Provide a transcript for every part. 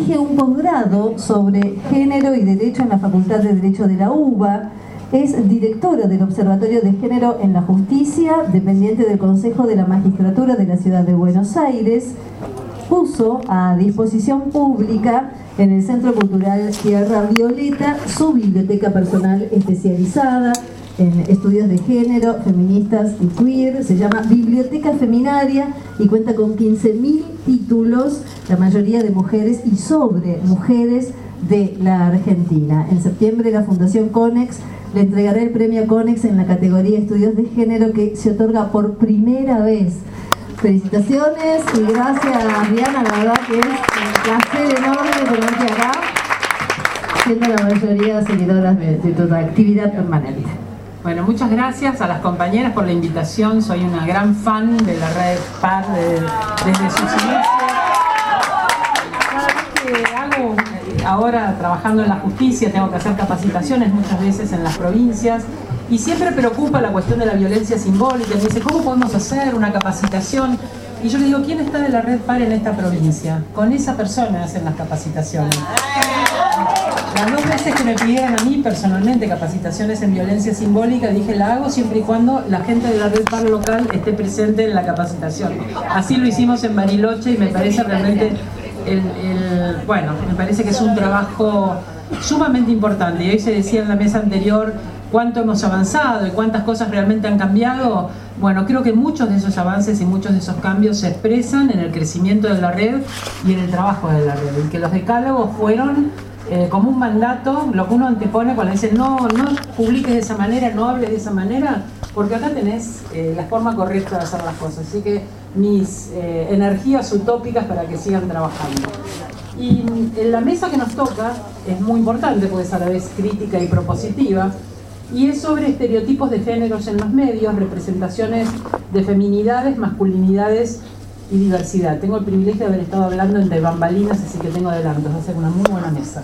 dirige un posgrado sobre género y derecho en la Facultad de Derecho de la UBA. Es directora del Observatorio de Género en la Justicia, dependiente del Consejo de la Magistratura de la Ciudad de Buenos Aires. Puso a disposición pública en el Centro Cultural Tierra Violeta su biblioteca personal especializada en estudios de género, feministas y queer. Se llama Biblioteca Feminaria y cuenta con 15.000 títulos, la mayoría de mujeres y sobre mujeres de la Argentina. En septiembre la Fundación Conex le entregará el premio Conex en la categoría Estudios de Género, que se otorga por primera vez. Felicitaciones y gracias, Diana, la verdad que es un placer enorme tenerte acá, siendo la mayoría seguidoras de tu actividad permanente. Bueno, muchas gracias a las compañeras por la invitación. Soy una gran fan de la red PAR desde sus inicios. Cada vez que hago, ahora trabajando en la justicia, tengo que hacer capacitaciones muchas veces en las provincias y siempre preocupa la cuestión de la violencia simbólica. Me dice, ¿cómo podemos hacer una capacitación? Y yo le digo, ¿quién está de la red PAR en esta provincia? Con esa persona hacen las capacitaciones. Las 2 veces que me pidieron a mí personalmente capacitaciones en violencia simbólica, dije, la hago siempre y cuando la gente de la red PAR local esté presente en la capacitación. Así lo hicimos en Bariloche y me parece realmente, bueno, me parece que es un trabajo sumamente importante. Y hoy se decía en la mesa anterior cuánto hemos avanzado y cuántas cosas realmente han cambiado. Bueno, creo que muchos de esos avances y muchos de esos cambios se expresan en el crecimiento de la red y en el trabajo de la red. Y que los decálogos fueron como un mandato, lo que uno antepone cuando dice no publiques de esa manera, no hables de esa manera, porque acá tenés la forma correcta de hacer las cosas. Así que mis energías utópicas para que sigan trabajando. Y en la mesa que nos toca es muy importante porque es a la vez crítica y propositiva, y es sobre estereotipos de géneros en los medios, representaciones de feminidades, masculinidades y diversidad. Tengo el privilegio de haber estado hablando entre bambalinas, así que tengo adelantos. Va a ser una muy buena mesa.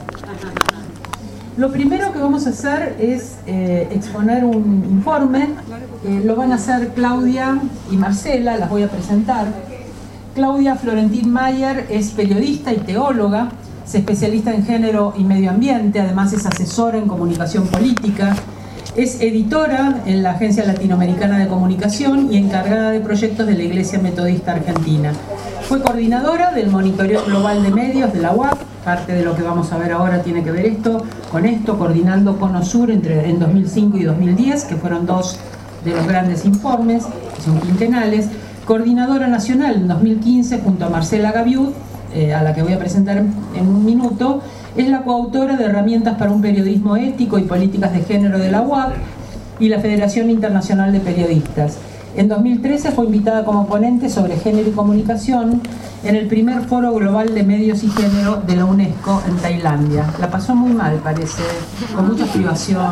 Lo primero que vamos a hacer es exponer un informe. Lo van a hacer Claudia y Marcela, las voy a presentar. Claudia Florentín Mayer es periodista y teóloga, es especialista en género y medio ambiente, además es asesora en comunicación política. Es editora en la Agencia Latinoamericana de Comunicación y encargada de proyectos de la Iglesia Metodista Argentina. Fue coordinadora del Monitoreo Global de Medios de la UAC. Parte de lo que vamos a ver ahora tiene que ver con esto, coordinando Cono Sur en 2005 y 2010, que fueron 2 de los grandes informes, que son quinquenales. Coordinadora nacional en 2015 junto a Marcela Gaviud, a la que voy a presentar en un minuto. Es la coautora de Herramientas para un Periodismo Ético y Políticas de Género de la UAC y la Federación Internacional de Periodistas. En 2013 fue invitada como ponente sobre género y comunicación en el primer Foro Global de Medios y Género de la UNESCO en Tailandia. La pasó muy mal, parece, con mucha privación.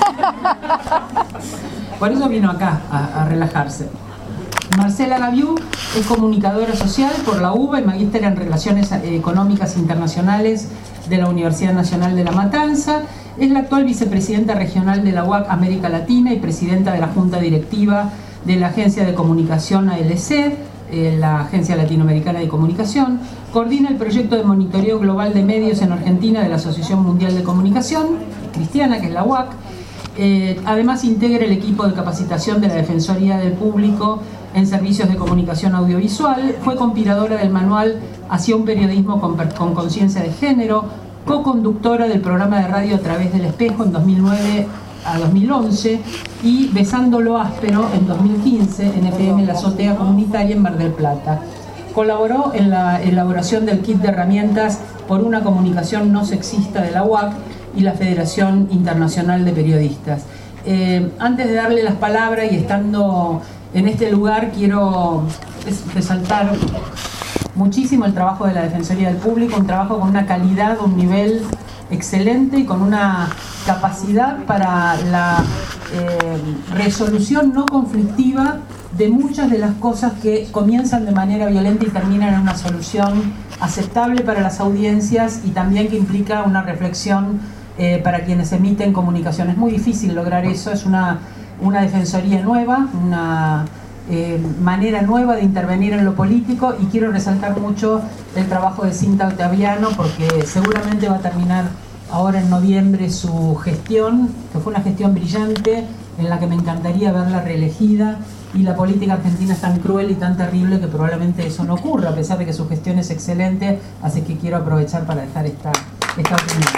Por eso vino acá a relajarse. Marcela Gaviud es comunicadora social por la UBA y magíster en Relaciones Económicas Internacionales de la Universidad Nacional de La Matanza. Es la actual vicepresidenta regional de la UAC América Latina y presidenta de la Junta Directiva de la Agencia de Comunicación ALC, la Agencia Latinoamericana de Comunicación. Coordina el proyecto de monitoreo global de medios en Argentina de la Asociación Mundial de Comunicación Cristiana, que es la UAC. Además integra el equipo de capacitación de la Defensoría del Público en Servicios de Comunicación Audiovisual. Fue compiladora del manual Hacia un periodismo con conciencia de género, co-conductora del programa de radio A Través del Espejo en 2009 a 2011 y Besando lo Áspero en 2015 en FM La Azotea Comunitaria en Mar del Plata. Colaboró en la elaboración del kit de herramientas por una comunicación no sexista de la UAC y la Federación Internacional de Periodistas. Antes de darle las palabras y estando en este lugar, quiero resaltar muchísimo el trabajo de la Defensoría del Público, un trabajo con una calidad, un nivel excelente y con una capacidad para la resolución no conflictiva de muchas de las cosas que comienzan de manera violenta y terminan en una solución aceptable para las audiencias y también que implica una reflexión para quienes emiten comunicación. Es muy difícil lograr eso, es una defensoría nueva, manera nueva de intervenir en lo político, y quiero resaltar mucho el trabajo de Cinta Ottaviano, porque seguramente va a terminar ahora en noviembre su gestión, que fue una gestión brillante en la que me encantaría verla reelegida, y la política argentina es tan cruel y tan terrible que probablemente eso no ocurra, a pesar de que su gestión es excelente, así que quiero aprovechar para dejar esta opinión.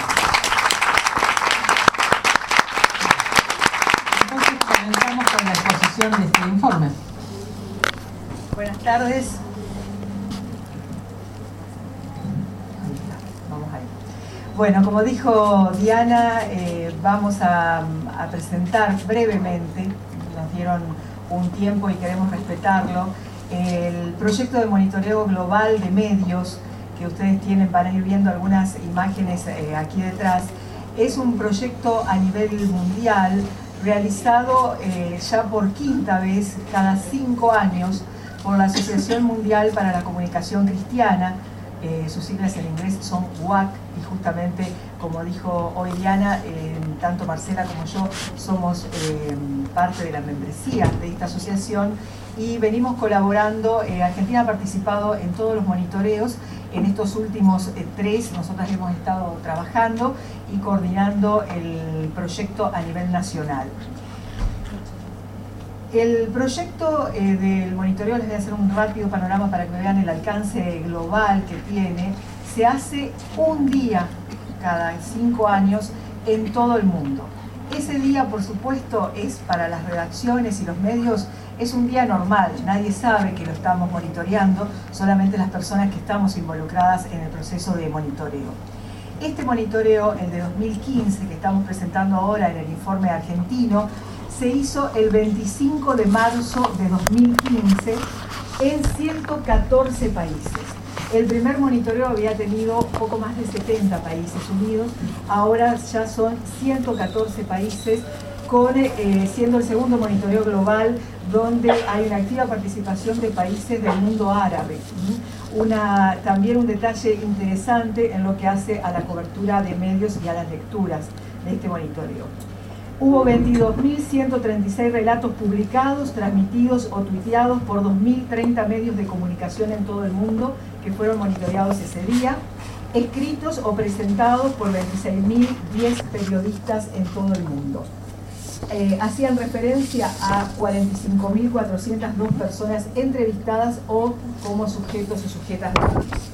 Entonces comenzamos con la exposición de este informe. Buenas tardes. Vamos ahí. Bueno, como dijo Diana, vamos a presentar brevemente, nos dieron un tiempo y queremos respetarlo, el proyecto de monitoreo global de medios que ustedes tienen, van a ir viendo algunas imágenes aquí detrás. Es un proyecto a nivel mundial realizado ya por quinta vez cada 5 años por la Asociación Mundial para la Comunicación Cristiana. Sus siglas en inglés son WAC, y justamente, como dijo hoy Diana, tanto Marcela como yo somos parte de la membresía de esta asociación, y venimos colaborando. Argentina ha participado en todos los monitoreos. En estos últimos 3 nosotras hemos estado trabajando y coordinando el proyecto a nivel nacional. El proyecto del monitoreo, les voy a hacer un rápido panorama para que vean el alcance global que tiene. Se hace un día cada 5 años en todo el mundo. Ese día, por supuesto, es para las redacciones y los medios, es un día normal, nadie sabe que lo estamos monitoreando, solamente las personas que estamos involucradas en el proceso de monitoreo. Este monitoreo, el de 2015, que estamos presentando ahora en el informe argentino, se hizo el 25 de marzo de 2015 en 114 países. El primer monitoreo había tenido poco más de 70 países unidos, ahora ya son 114 países, siendo el segundo monitoreo global donde hay una activa participación de países del mundo árabe. También un detalle interesante en lo que hace a la cobertura de medios y a las lecturas de este monitoreo. Hubo 22.136 relatos publicados, transmitidos o tuiteados por 2.030 medios de comunicación en todo el mundo que fueron monitoreados ese día, escritos o presentados por 26.010 periodistas en todo el mundo. Hacían referencia a 45.402 personas entrevistadas o como sujetos y sujetas de noticias.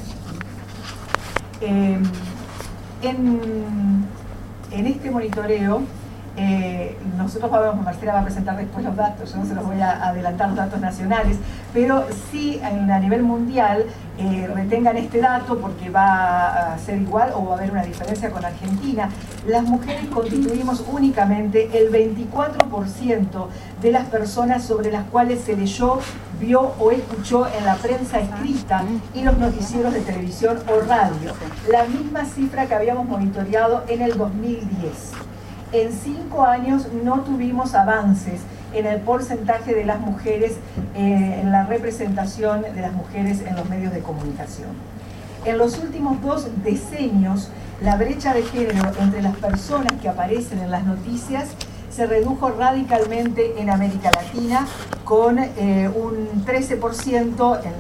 En este monitoreo, nosotros Marcela va a presentar después los datos, yo no se los voy a adelantar, los datos nacionales, pero sí a nivel mundial retengan este dato porque va a ser igual o va a haber una diferencia con Argentina. Las mujeres constituimos únicamente el 24% de las personas sobre las cuales se leyó, vio o escuchó en la prensa escrita y los noticieros de televisión o radio, la misma cifra que habíamos monitoreado en el 2010. En 5 años no tuvimos avances en el porcentaje de las mujeres, en la representación de las mujeres en los medios de comunicación. En los últimos 2 decenios, la brecha de género entre las personas que aparecen en las noticias se redujo radicalmente en América Latina, con un 13% en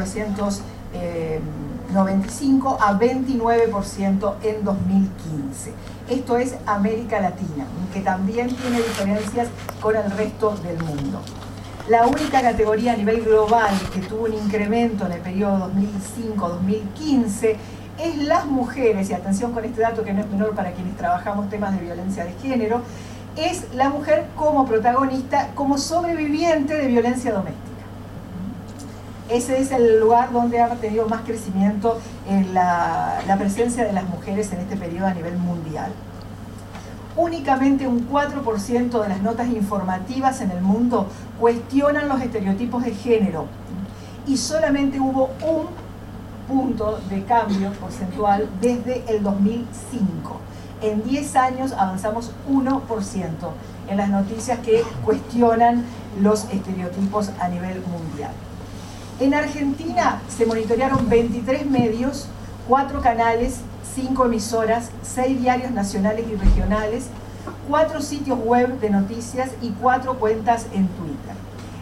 1995 a 29% en 2015. Esto es América Latina, que también tiene diferencias con el resto del mundo. La única categoría a nivel global que tuvo un incremento en el periodo 2005-2015 es las mujeres, y atención con este dato que no es menor para quienes trabajamos temas de violencia de género, es la mujer como protagonista, como sobreviviente de violencia doméstica. Ese es el lugar donde ha tenido más crecimiento en la presencia de las mujeres en este periodo a nivel mundial. Únicamente un 4% de las notas informativas en el mundo cuestionan los estereotipos de género, y solamente hubo un punto de cambio porcentual desde el 2005. En 10 años avanzamos 1% en las noticias que cuestionan los estereotipos a nivel mundial. En Argentina se monitorearon 23 medios, 4 canales, 5 emisoras, 6 diarios nacionales y regionales, 4 sitios web de noticias y 4 cuentas en Twitter.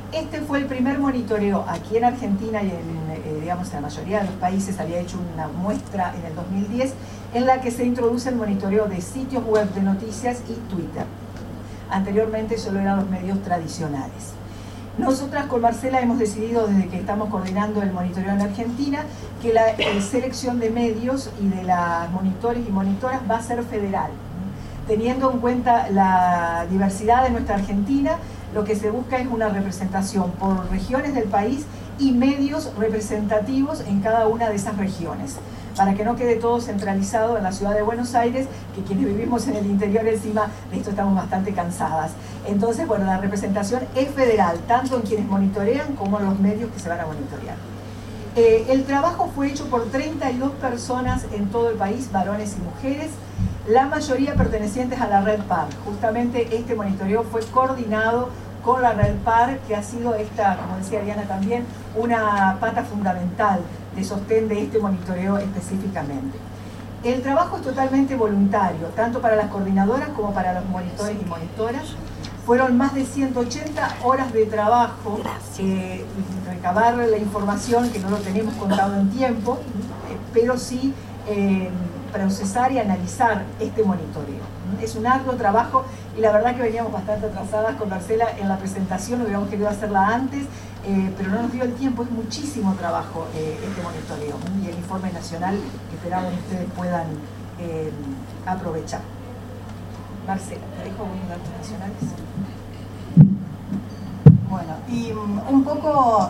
Este fue el primer monitoreo aquí en Argentina y digamos, en la mayoría de los países. Había hecho una muestra en el 2010 en la que se introduce el monitoreo de sitios web de noticias y Twitter. Anteriormente solo eran los medios tradicionales. Nosotras con Marcela hemos decidido, desde que estamos coordinando el monitoreo en Argentina, que la selección de medios y de las monitores y monitoras va a ser federal. Teniendo en cuenta la diversidad de nuestra Argentina, lo que se busca es una representación por regiones del país y medios representativos en cada una de esas regiones, para que no quede todo centralizado en la ciudad de Buenos Aires, que quienes vivimos en el interior encima de esto estamos bastante cansadas. Entonces, bueno, la representación es federal, tanto en quienes monitorean como en los medios que se van a monitorear. El trabajo fue hecho por 32 personas en todo el país, varones y mujeres, la mayoría pertenecientes a la Red PAR. Justamente este monitoreo fue coordinado con la Red PAR, que ha sido esta, como decía Diana también, una pata fundamental de sostén de este monitoreo específicamente. El trabajo es totalmente voluntario, tanto para las coordinadoras como para los monitores y monitoras. Fueron más de 180 horas de trabajo, recabar la información, que no lo tenemos contado en tiempo, pero sí procesar y analizar este monitoreo. Es un arduo trabajo y la verdad que veníamos bastante atrasadas con Marcela en la presentación, hubiéramos querido hacerla antes, pero no nos dio el tiempo. Es muchísimo trabajo este monitoreo y el informe nacional que esperamos que ustedes puedan aprovechar. Marcela, ¿te dejo algunos datos nacionales? Bueno, y un poco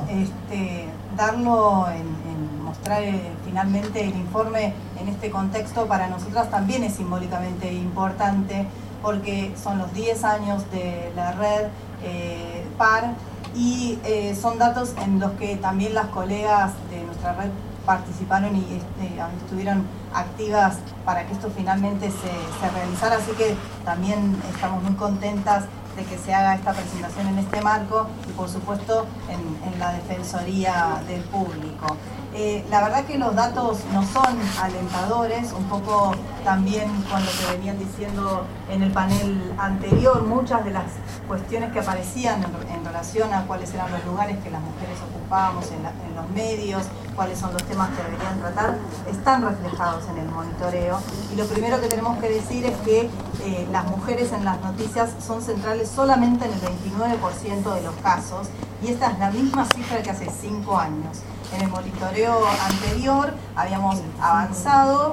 darlo mostrar finalmente el informe en este contexto para nosotras también es simbólicamente importante, porque son los 10 años de la red PAR y son datos en los que también las colegas de nuestra red participaron y estuvieron activas para que esto finalmente se realizara, así que también estamos muy contentas de que se haga esta presentación en este marco y por supuesto en la Defensoría del Público. La verdad que los datos no son alentadores, un poco también con lo que venían diciendo en el panel anterior, muchas de las cuestiones que aparecían en relación a cuáles eran los lugares que las mujeres ocupábamos en los medios, cuáles son los temas que deberían tratar, están reflejados en el monitoreo. Y lo primero que tenemos que decir es que las mujeres en las noticias son centrales solamente en el 29% de los casos, y esta es la misma cifra que hace 5 años. En el monitoreo anterior habíamos avanzado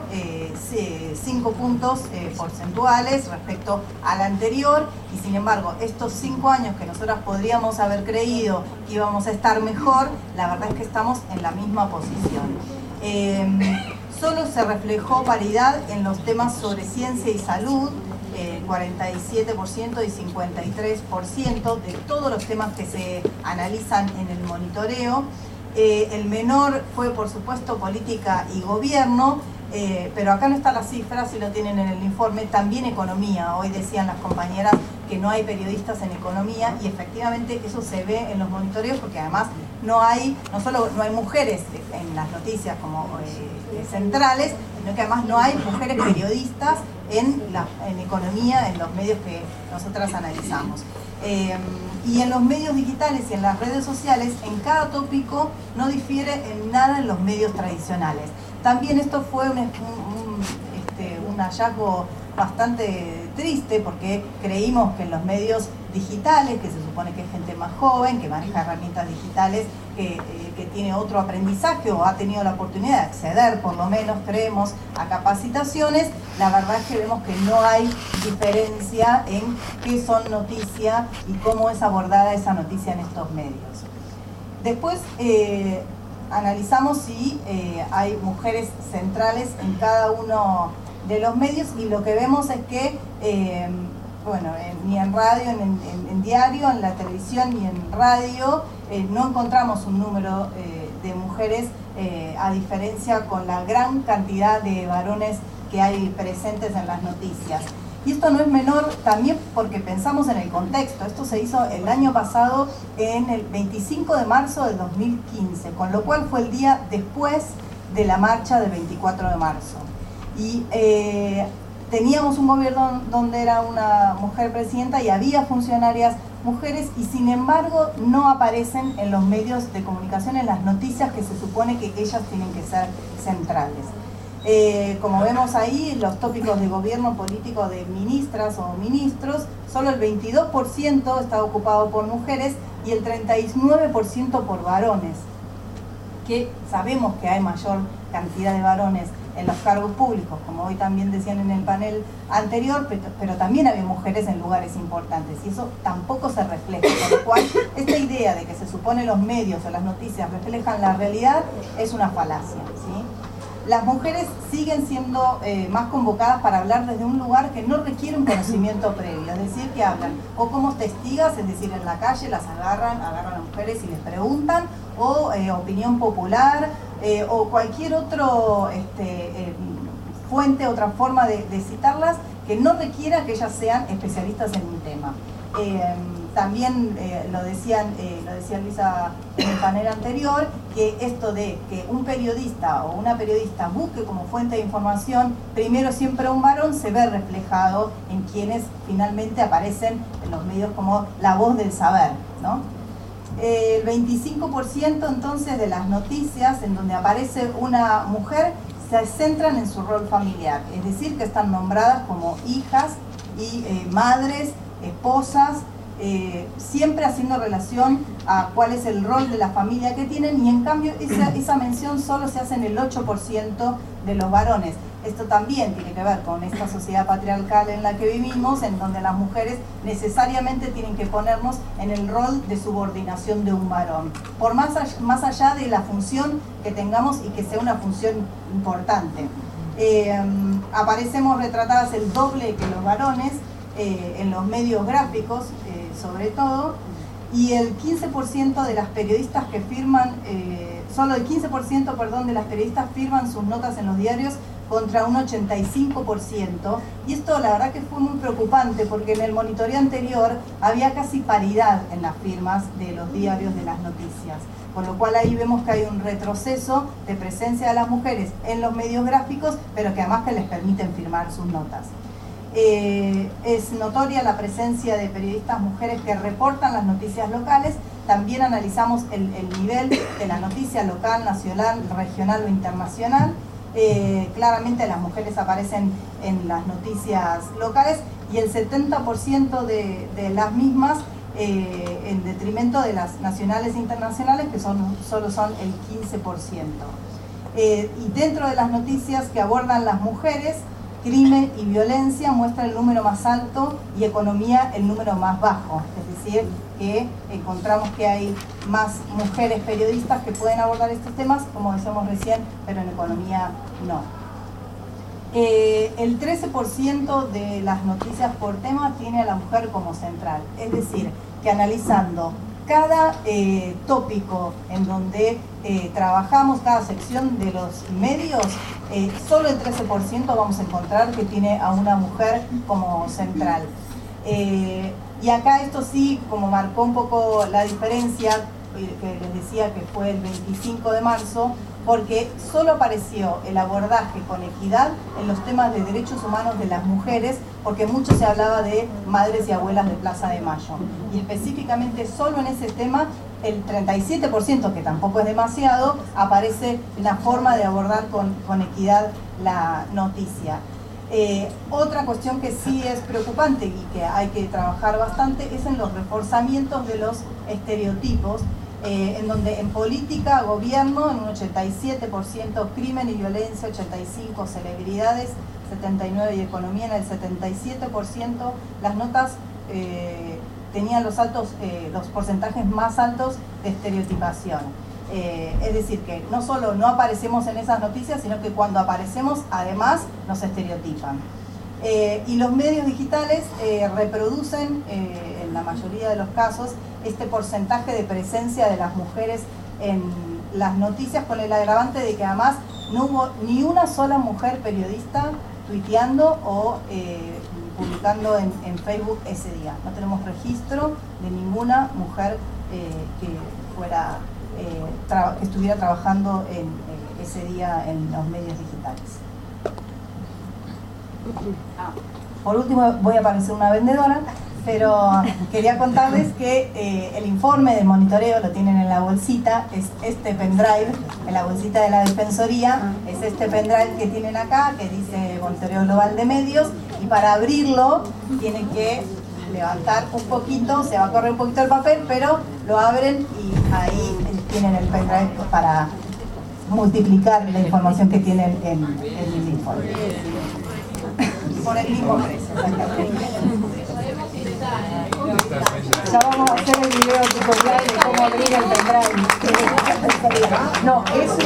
5 puntos porcentuales respecto al anterior, y sin embargo estos 5 años que nosotras podríamos haber creído que íbamos a estar mejor, la verdad es que estamos en la misma posición. Solo se reflejó paridad en los temas sobre ciencia y salud, 47% y 53% de todos los temas que se analizan en el monitoreo. El menor fue, por supuesto, política y gobierno, pero acá no está la cifra, si lo tienen en el informe, también economía. Hoy decían las compañeras que no hay periodistas en economía, y efectivamente eso se ve en los monitoreos, porque además no solo no hay mujeres en las noticias como centrales, sino que además no hay mujeres periodistas en economía, en los medios que nosotras analizamos. Y en los medios digitales y en las redes sociales, en cada tópico no difiere en nada en los medios tradicionales. También esto fue un hallazgo bastante triste, porque creímos que en los medios digitales, que se supone que es gente más joven, que maneja herramientas digitales, que tiene otro aprendizaje o ha tenido la oportunidad de acceder, por lo menos creemos, a capacitaciones, la verdad es que vemos que no hay diferencia en qué son noticia y cómo es abordada esa noticia en estos medios. Después analizamos si hay mujeres centrales en cada uno de los medios, y lo que vemos es que bueno, ni en radio, en diario, en la televisión ni en radio no encontramos un número de mujeres, a diferencia con la gran cantidad de varones que hay presentes en las noticias. Y esto no es menor también porque pensamos en el contexto. Esto se hizo el año pasado, en el 25 de marzo del 2015, con lo cual fue el día después de la marcha del 24 de marzo. Y teníamos un gobierno donde era una mujer presidenta y había funcionarias mujeres y sin embargo no aparecen en los medios de comunicación, en las noticias que se supone que ellas tienen que ser centrales. Como vemos ahí, los tópicos de gobierno político de ministras o ministros, solo el 22% está ocupado por mujeres y el 39% por varones, que sabemos que hay mayor cantidad de varones en los cargos públicos, como hoy también decían en el panel anterior, pero también había mujeres en lugares importantes y eso tampoco se refleja, por lo cual esta idea de que se supone los medios o las noticias reflejan la realidad es una falacia, ¿sí? Las mujeres siguen siendo más convocadas para hablar desde un lugar que no requiere un conocimiento previo, es decir, que hablan o como testigas, es decir, en la calle las agarran a las mujeres y les preguntan, o opinión popular, o cualquier otro fuente, otra forma de citarlas que no requiera que ellas sean especialistas en un tema. También lo decía Luisa en el panel anterior, que esto de que un periodista o una periodista busque como fuente de información primero siempre a un varón se ve reflejado en quienes finalmente aparecen en los medios como la voz del saber, ¿no? El 25% entonces de las noticias en donde aparece una mujer se centran en su rol familiar, es decir, que están nombradas como hijas y madres, esposas, siempre haciendo relación a cuál es el rol de la familia que tienen, y en cambio esa mención solo se hace en el 8% de los varones. Esto también tiene que ver con esta sociedad patriarcal en la que vivimos, en donde las mujeres necesariamente tienen que ponernos en el rol de subordinación de un varón, por más allá de la función que tengamos y que sea una función importante. Aparecemos retratadas el doble que los varones, en los medios gráficos sobre todo, y el 15% de las periodistas que firman, solo el 15%, perdón, de las periodistas firman sus notas en los diarios contra un 85%, y esto la verdad que fue muy preocupante porque en el monitoreo anterior había casi paridad en las firmas de los diarios de las noticias, con lo cual ahí vemos que hay un retroceso de presencia de las mujeres en los medios gráficos, pero que además que les permiten firmar sus notas. Es notoria la presencia de periodistas mujeres que reportan las noticias locales. También analizamos el nivel de la noticia local, nacional, regional o internacional. Claramente las mujeres aparecen en las noticias locales y el 70% de las mismas en detrimento de las nacionales e internacionales, que solo son el 15%. Y dentro de las noticias que abordan las mujeres, crimen y violencia muestra el número más alto y economía el número más bajo, es decir, que encontramos que hay más mujeres periodistas que pueden abordar estos temas, como decíamos recién, pero en economía no. El 13% de las noticias por tema tiene a la mujer como central, es decir, que analizando cada tópico en donde trabajamos, cada sección de los medios, solo el 13% vamos a encontrar que tiene a una mujer como central. Y acá esto sí, como marcó un poco la diferencia, que les decía que fue el 25 de marzo, porque solo apareció el abordaje con equidad en los temas de derechos humanos de las mujeres, porque mucho se hablaba de madres y abuelas de Plaza de Mayo. Y específicamente solo en ese tema, el 37%, que tampoco es demasiado, aparece la forma de abordar con equidad la noticia. Otra cuestión que sí es preocupante y que hay que trabajar bastante es en los reforzamientos de los estereotipos, en donde en política, gobierno, en un 87%, crimen y violencia, 85%, celebridades, 79%, y economía en el 77%, las notas tenían los porcentajes más altos de estereotipación. Es decir, que no solo no aparecemos en esas noticias, sino que cuando aparecemos, además, nos estereotipan. Y los medios digitales reproducen, en la mayoría de los casos, este porcentaje de presencia de las mujeres en las noticias, con el agravante de que además no hubo ni una sola mujer periodista tuiteando o publicando en Facebook ese día. No tenemos registro de ninguna mujer que estuviera trabajando ese día en los medios digitales. Por último, voy a parecer una vendedora. pero quería contarles que el informe de monitoreo lo tienen en la bolsita, es este pendrive, en la bolsita de la Defensoría, es este pendrive que tienen acá, que dice Monitoreo Global de Medios, y para abrirlo tienen que levantar un poquito, se va a correr un poquito el papel, pero lo abren y ahí tienen el pendrive para multiplicar la información que tienen en el informe. Por el mismo precio, exactamente. Ya vamos a hacer el video tutorial de cómo abrir el pendrive. No,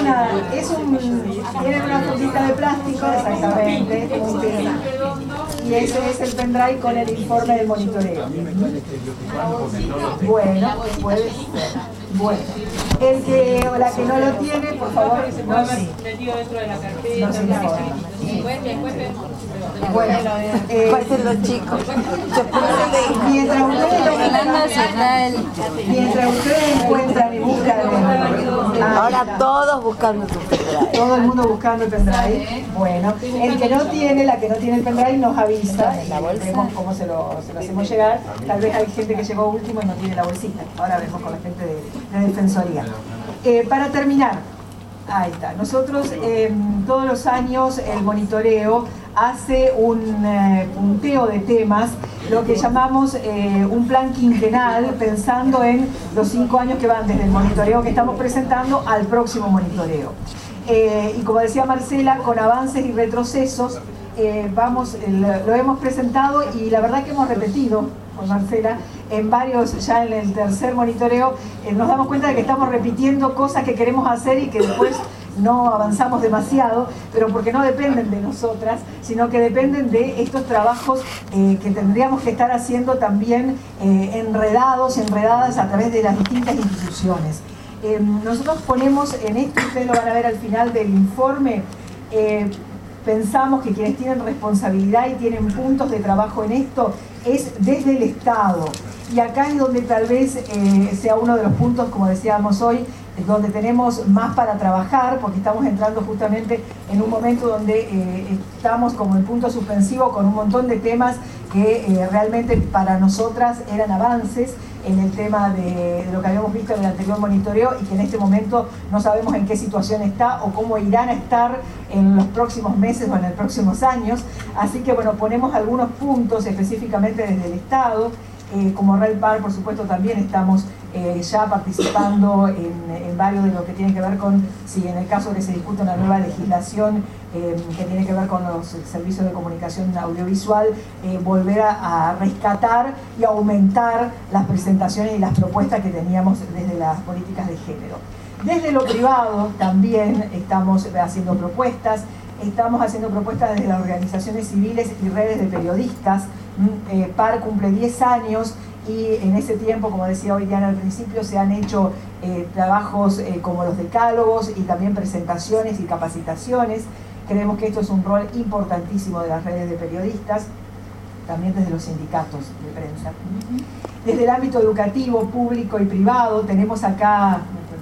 tienen una fundita de plástico, exactamente, y ese es el pendrive con el informe del monitoreo. Bueno, puede ser. Bueno, el que o la que no lo tiene, por favor, no se metido dentro de la carpeta. no se informa. Bueno, cuenten los chicos. Mientras ustedes encuentran y buscan Ahora todos buscando su pendrive. todo el mundo buscando el pendrive. Bueno, el que no tiene, la que no tiene el pendrive nos avisa y vemos cómo se lo hacemos llegar. Tal vez hay gente que llegó último y no tiene la bolsita. Ahora vemos con la gente de Defensoría. Para terminar, ahí está. Nosotros todos los años el monitoreo hace un punteo de temas, lo que llamamos un plan quinquenal, pensando en los 5 años que van desde el monitoreo que estamos presentando al próximo monitoreo. Y como decía Marcela, con avances y retrocesos, lo hemos presentado y la verdad que hemos repetido con Marcela en varios, ya en el tercer monitoreo, nos damos cuenta de que estamos repitiendo cosas que queremos hacer y que después no avanzamos demasiado, pero porque no dependen de nosotras, sino que dependen de estos trabajos que tendríamos que estar haciendo también enredadas a través de las distintas instituciones. Nosotros ponemos en esto, ustedes lo van a ver al final del informe, pensamos que quienes tienen responsabilidad y tienen puntos de trabajo en esto es desde el Estado. Y acá es donde tal vez sea uno de los puntos, como decíamos hoy, donde tenemos más para trabajar, porque estamos entrando justamente en un momento donde estamos como en punto suspensivo con un montón de temas que realmente para nosotras eran avances en el tema de lo que habíamos visto en el anterior monitoreo y que en este momento no sabemos en qué situación está o cómo irán a estar en los próximos meses o en los próximos años. Así que bueno, ponemos algunos puntos específicamente desde el Estado. Como Red Par, por supuesto, también estamos ya participando en varios de lo que tiene que ver con, si en el caso que se discute una nueva legislación que tiene que ver con los servicios de comunicación audiovisual, volver a rescatar y aumentar las presentaciones y las propuestas que teníamos desde las políticas de género. Desde lo privado también estamos haciendo propuestas. Estamos haciendo propuestas desde las organizaciones civiles y redes de periodistas. PAR cumple 10 años y en ese tiempo, como decía hoy Diana al principio, se han hecho trabajos como los decálogos y también presentaciones y capacitaciones. Creemos que esto es un rol importantísimo de las redes de periodistas, también desde los sindicatos de prensa. Desde el ámbito educativo, público y privado, tenemos acá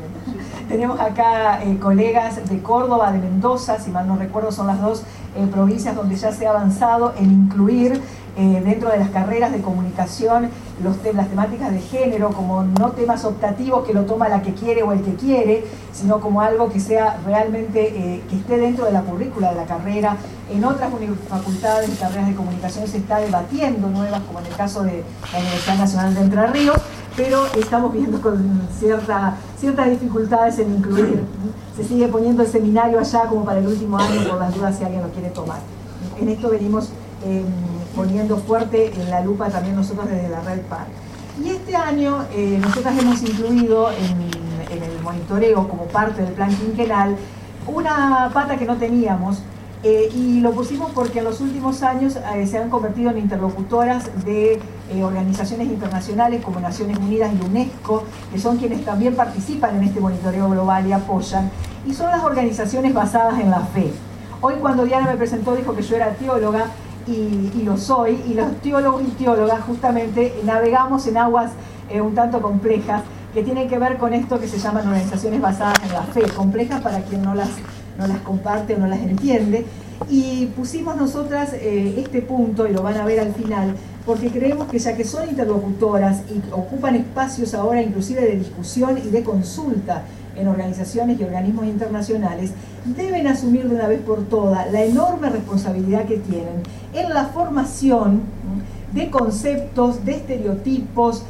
colegas de Córdoba, de Mendoza, si mal no recuerdo, son las dos provincias donde ya se ha avanzado en incluir dentro de las carreras de comunicación las temáticas de género como no temas optativos que lo toma la que quiere o el que quiere, sino como algo que sea realmente, que esté dentro de la currícula de la carrera. En otras facultades y carreras de comunicación se está debatiendo nuevas, como en el caso de la Universidad Nacional de Entre Ríos, pero estamos viendo con ciertas dificultades en incluir. Se sigue poniendo el seminario allá como para el último año por las dudas si alguien lo quiere tomar. En esto venimos poniendo fuerte en la lupa también nosotros desde la Red Par. Y este año nosotras hemos incluido en el monitoreo como parte del plan quinquenal una pata que no teníamos, y lo pusimos porque en los últimos años se han convertido en interlocutoras de organizaciones internacionales como Naciones Unidas y UNESCO, que son quienes también participan en este monitoreo global y apoyan, y son las organizaciones basadas en la fe. Hoy cuando Diana me presentó dijo que yo era teóloga, y lo soy, y los teólogos y teólogas justamente navegamos en aguas un tanto complejas que tienen que ver con esto que se llaman organizaciones basadas en la fe, complejas para quien no las comparte o no las entiende, Y pusimos nosotras este punto, y lo van a ver al final, porque creemos que ya que son interlocutoras y ocupan espacios ahora inclusive de discusión y de consulta en organizaciones y organismos internacionales, deben asumir de una vez por todas la enorme responsabilidad que tienen en la formación de conceptos, de estereotipos,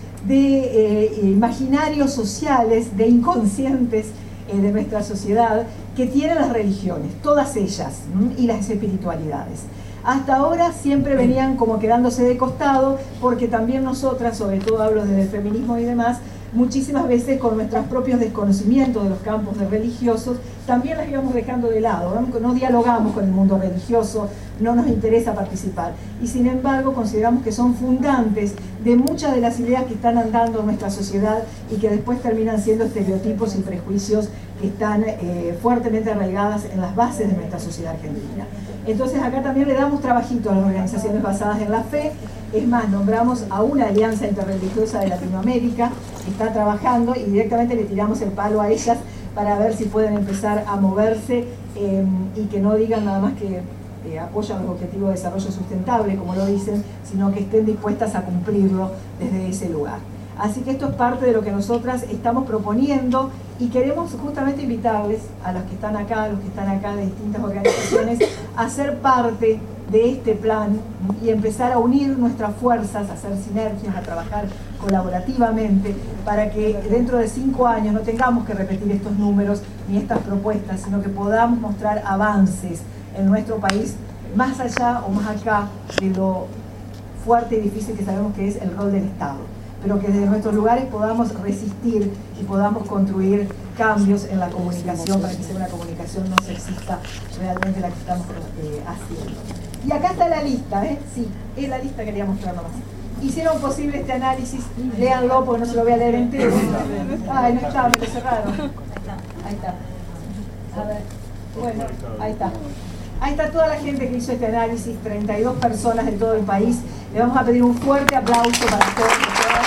de imaginarios sociales, de inconscientes de nuestra sociedad que tienen las religiones, todas ellas, y las espiritualidades. Hasta ahora siempre venían como quedándose de costado, porque también nosotras, sobre todo hablo desde el feminismo y demás, muchísimas veces con nuestros propios desconocimientos de los campos de religiosos, también las íbamos dejando de lado, no dialogamos con el mundo religioso, no nos interesa participar. Y sin embargo consideramos que son fundantes de muchas de las ideas que están andando en nuestra sociedad y que después terminan siendo estereotipos y prejuicios que están fuertemente arraigadas en las bases de nuestra sociedad argentina. Entonces acá también le damos trabajito a las organizaciones basadas en la fe. Es más, nombramos a una alianza interreligiosa de Latinoamérica que está trabajando y directamente le tiramos el palo a ellas para ver si pueden empezar a moverse y que no digan nada más que apoyan los objetivos de desarrollo sustentable, como lo dicen, sino que estén dispuestas a cumplirlo desde ese lugar. Así que esto es parte de lo que nosotras estamos proponiendo y queremos justamente invitarles a los que están acá, de distintas organizaciones, a ser parte de este plan y empezar a unir nuestras fuerzas, a hacer sinergias, a trabajar colaborativamente para que dentro de 5 años no tengamos que repetir estos números ni estas propuestas, sino que podamos mostrar avances en nuestro país más allá o más acá de lo fuerte y difícil que sabemos que es el rol del Estado, pero que desde nuestros lugares podamos resistir y podamos construir cambios en la comunicación para que sea una comunicación no sexista realmente la que estamos haciendo. Y acá está la lista, sí, es la lista que quería mostrar nomás. Hicieron posible este análisis, léanlo porque no se lo voy a leer entero. Ay, no está, me lo cerraron. Ahí está. A ver, bueno, ahí está. Ahí está toda la gente que hizo este análisis, 32 personas de todo el país. Le vamos a pedir un fuerte aplauso para todos y todas.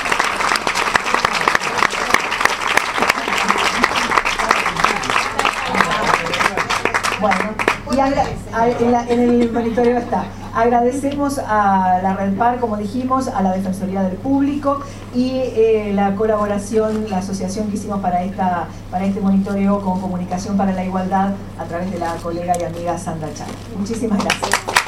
Bueno, y en el monitoreo está. Agradecemos a la Red Par, como dijimos, a la Defensoría del Público y la colaboración, la asociación que hicimos para este monitoreo con Comunicación para la Igualdad a través de la colega y amiga Sandra Chan. Muchísimas gracias.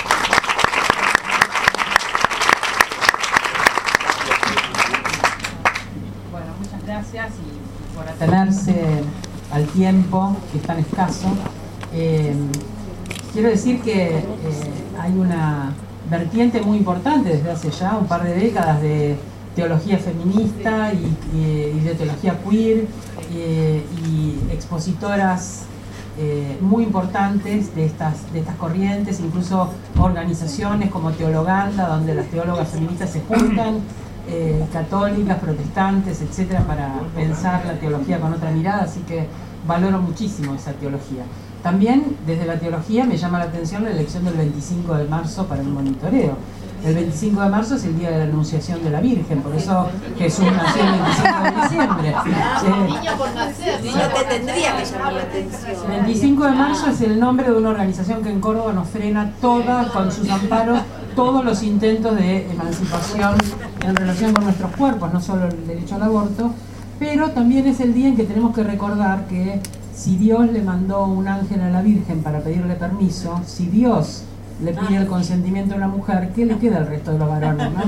Bueno, muchas gracias y por atenerse al tiempo, que es tan escaso. Quiero decir que hay una vertiente muy importante desde hace ya un par de décadas de teología feminista y de teología queer y expositoras muy importantes de estas corrientes, incluso organizaciones como Teologanda, donde las teólogas feministas se juntan, católicas, protestantes, etcétera, para pensar la teología con otra mirada, así que valoro muchísimo esa teología. También desde la teología me llama la atención la elección del 25 de marzo para el monitoreo. El 25 de marzo es el día de la Anunciación de la Virgen, por eso Jesús nació el 25 de diciembre. Niño por nacer, niño que tendría que llamar la atención. El 25 de marzo es el nombre de una organización que en Córdoba nos frena con sus amparos todos los intentos de emancipación en relación con nuestros cuerpos, no solo el derecho al aborto, pero también es el día en que tenemos que recordar que si Dios le mandó un ángel a la Virgen para pedirle permiso, si Dios le pide el consentimiento a una mujer, ¿qué le queda al resto de los varones, no?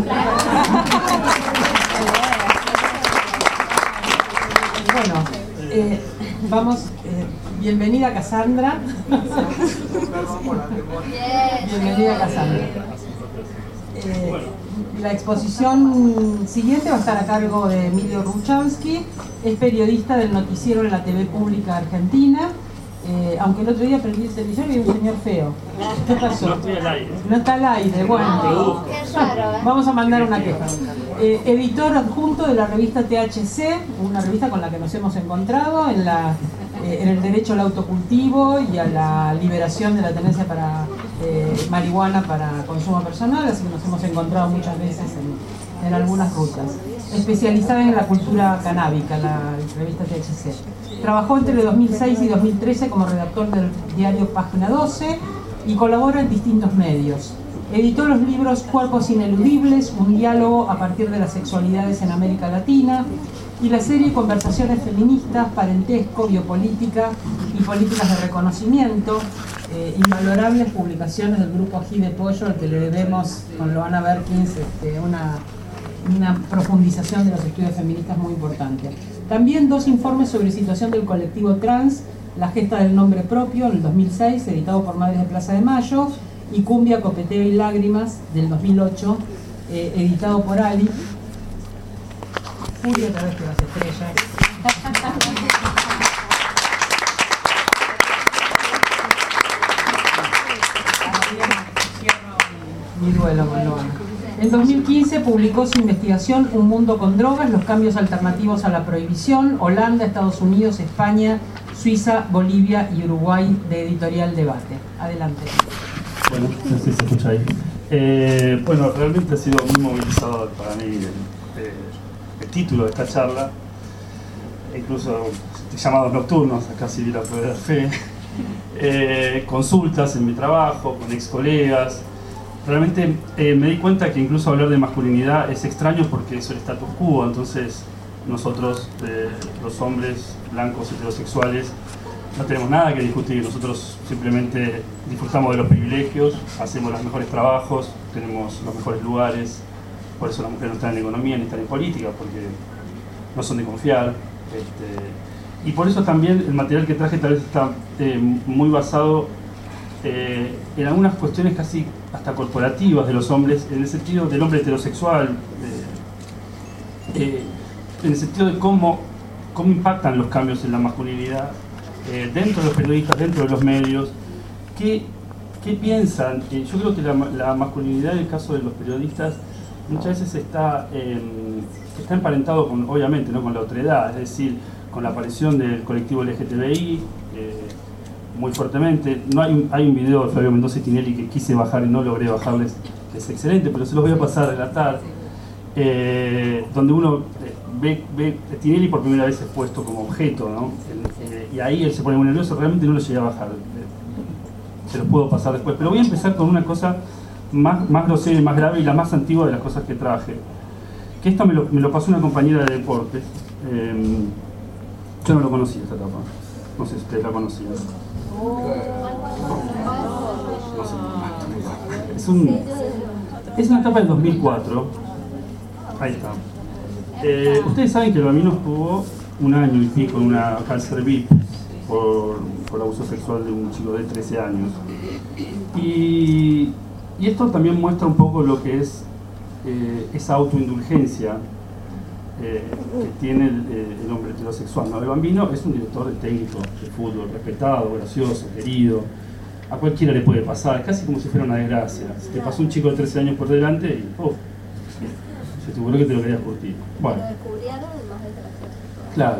Bueno, vamos, bienvenida Cassandra. Bienvenida Cassandra. La exposición siguiente va a estar a cargo de Emilio Ruchansky, es periodista del noticiero de la TV Pública Argentina, aunque el otro día prendí el televisor y vi un señor feo. ¿Qué pasó? No estoy al aire. No está al aire, bueno. Vamos a mandar una queja. Editor adjunto de la revista THC, una revista con la que nos hemos encontrado en el derecho al autocultivo y a la liberación de la tenencia para marihuana para consumo personal, así que nos hemos encontrado muchas veces en algunas rutas. Especializada en la cultura canábica, la revista THC. Trabajó entre 2006 y 2013 como redactor del diario Página 12, y colabora en distintos medios. Editó los libros Cuerpos Ineludibles, un diálogo a partir de las sexualidades en América Latina, y la serie Conversaciones Feministas, Parentesco, Biopolítica y Políticas de Reconocimiento, invalorables publicaciones del grupo Ají de Pollo, al que le debemos con Loana Berkins una profundización de los estudios feministas muy importante. También 2 informes sobre situación del colectivo trans, La gesta del nombre propio, en el 2006, editado por Madres de Plaza de Mayo, y Cumbia, Copeteo y Lágrimas, del 2008, editado por Ali. Furia a través de las estrellas. Mi duelo con Loana. En 2015 publicó su investigación Un mundo con drogas, los cambios alternativos a la prohibición, Holanda, Estados Unidos, España, Suiza, Bolivia y Uruguay, de Editorial Debate. Adelante. Bueno, no sé si se escucha ahí. Bueno, realmente ha sido muy movilizador para mí el título de esta charla, incluso llamados nocturnos, acá sí vi la prueba de fe, consultas en mi trabajo, con ex colegas. Realmente me di cuenta que incluso hablar de masculinidad es extraño porque es el status quo, entonces nosotros, los hombres blancos heterosexuales, no tenemos nada que discutir, nosotros simplemente disfrutamos de los privilegios, hacemos los mejores trabajos, tenemos los mejores lugares, por eso las mujeres no están en economía ni están en política, porque no son de confiar. Y por eso también el material que traje tal vez está muy basado en algunas cuestiones casi hasta corporativas de los hombres, en el sentido del hombre heterosexual, en el sentido de cómo impactan los cambios en la masculinidad dentro de los periodistas, dentro de los medios. ¿Qué piensan? Yo creo que la masculinidad en el caso de los periodistas muchas veces está emparentado con, obviamente, ¿no?, con la otredad, es decir, con la aparición del colectivo LGTBI muy fuertemente. Hay un video de Flavio Mendoza y Tinelli que quise bajar y no logré bajarles, que es excelente, pero se los voy a pasar a relatar, donde uno ve a Tinelli por primera vez expuesto como objeto, ¿no? Y ahí él se pone muy nervioso, realmente no lo llegué a bajar, se los puedo pasar después, pero voy a empezar con una cosa más grosera y más grave, y la más antigua de las cosas que traje, que esto me lo pasó una compañera de deportes. Yo no lo conocía esta etapa, no sé si ustedes la conocían. No sé. Es una etapa del 2004. Ahí está. Ustedes saben que el Bambino estuvo 1 año y pico en una cárcel VIP por abuso sexual de un chico de 13 años. Y esto también muestra un poco lo que es esa autoindulgencia que tiene el hombre heterosexual, ¿no? El Bambino es un director técnico de fútbol, respetado, gracioso, querido. A cualquiera le puede pasar, casi como si fuera una desgracia. Si te pasó un chico de 13 años por delante y se te ocurrió que te lo querías curtir. Bueno. Lo descubrieron y más desgraciado. Claro.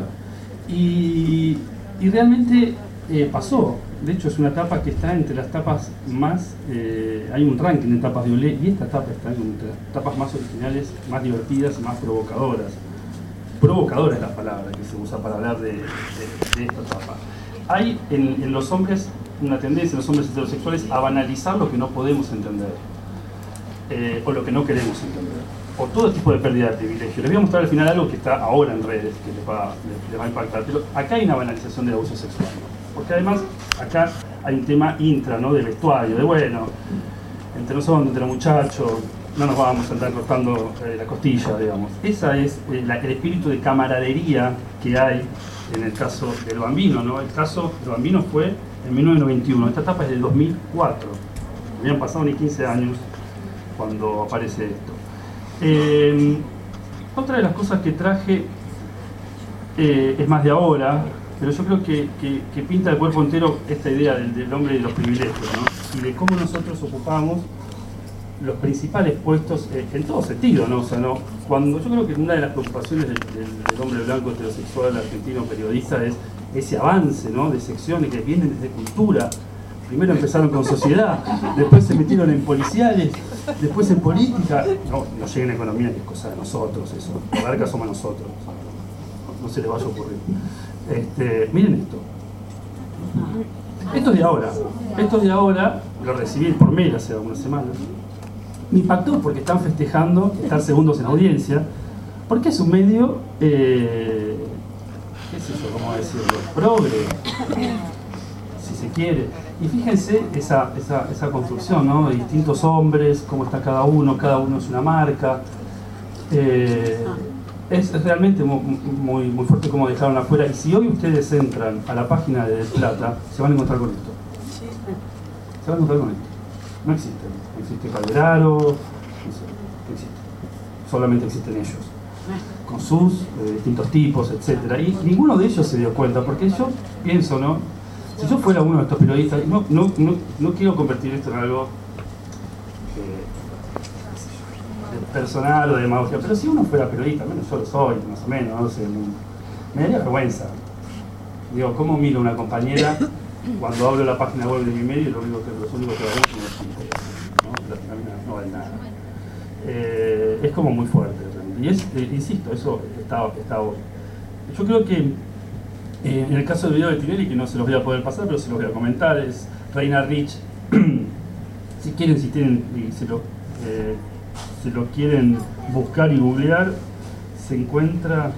Y realmente pasó. De hecho, es una etapa que está entre las tapas más... hay un ranking de tapas de Olé, y esta etapa está entre las tapas más originales, más divertidas y más provocadoras. Provocadora es la palabra que se usa para hablar de esta etapa. Hay en los hombres una tendencia, en los hombres heterosexuales, a banalizar lo que no podemos entender, o lo que no queremos entender, o todo tipo de pérdida de privilegio. Les voy a mostrar al final algo que está ahora en redes, que les va a impactar, pero acá hay una banalización del abuso sexual, ¿no? Porque además acá hay un tema intra, ¿no?, de vestuario, de bueno, entre nosotros, entre los muchachos, no nos vamos a andar cortando la costilla, digamos. Ese es el espíritu de camaradería que hay en el caso del Bambino, ¿no? El caso del Bambino fue en 1991, esta etapa es del 2004, no habían pasado ni 15 años cuando aparece esto. Otra de las cosas que traje es más de ahora, pero yo creo que pinta de cuerpo entero esta idea del hombre y de los privilegios, ¿no? Y de cómo nosotros ocupamos los principales puestos en todo sentido, ¿no? O sea, ¿no? Cuando yo creo que una de las preocupaciones del hombre blanco heterosexual argentino periodista es ese avance, ¿no?, de secciones que vienen desde cultura. Primero empezaron con sociedad, después se metieron en policiales, después en política. No lleguen a economía, que es cosa de nosotros eso. La barca somos nosotros. No se les vaya a ocurrir. Miren esto. Esto es de ahora. Esto es de ahora, lo recibí por mail hace algunas semanas. Me impactó porque están festejando estar segundos en audiencia, porque es un medio, qué sé yo, cómo decirlo, progre, si se quiere. Y fíjense esa construcción, ¿no? De distintos hombres, cómo está cada uno es una marca. Es realmente muy fuerte cómo dejaron afuera. Y si hoy ustedes entran a la página de Del Plata, se van a encontrar con esto. Se van a encontrar con esto. No existen. No existe Calderaro, no existe. Solamente existen ellos. Con sus distintos tipos, etc. Y ninguno de ellos se dio cuenta, porque yo pienso, ¿no? Si yo fuera uno de estos periodistas, no quiero convertir esto en algo personal o de demagogia, pero si uno fuera periodista, menos yo lo soy, más o menos, no sé, me daría vergüenza. Digo, ¿cómo miro a una compañera cuando abro la página web de mi medio y los únicos que valen son los títulos, ¿no? Las láminas no valen nada. Es como muy fuerte, realmente. Y insisto, eso está hoy. Yo creo que en el caso del video de Tinelli, que no se los voy a poder pasar, pero se los voy a comentar, es Reina Rich. Si quieren, si lo quieren buscar y googlear, se encuentra.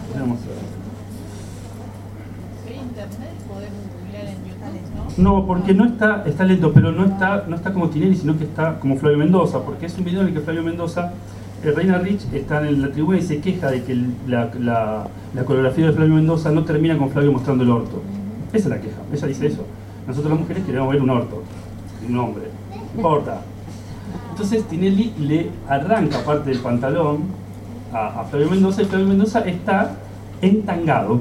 No, porque no está lento, pero no está como Tinelli, sino que está como Flavio Mendoza, porque es un video en el que Flavio Mendoza, Reina Rich, está en la tribuna y se queja de que la coreografía de Flavio Mendoza no termina con Flavio mostrando el orto. Esa es la queja, ella dice eso. Nosotros las mujeres queremos ver un orto, un hombre, no importa. Entonces Tinelli le arranca parte del pantalón a Flavio Mendoza, y Flavio Mendoza está entangado.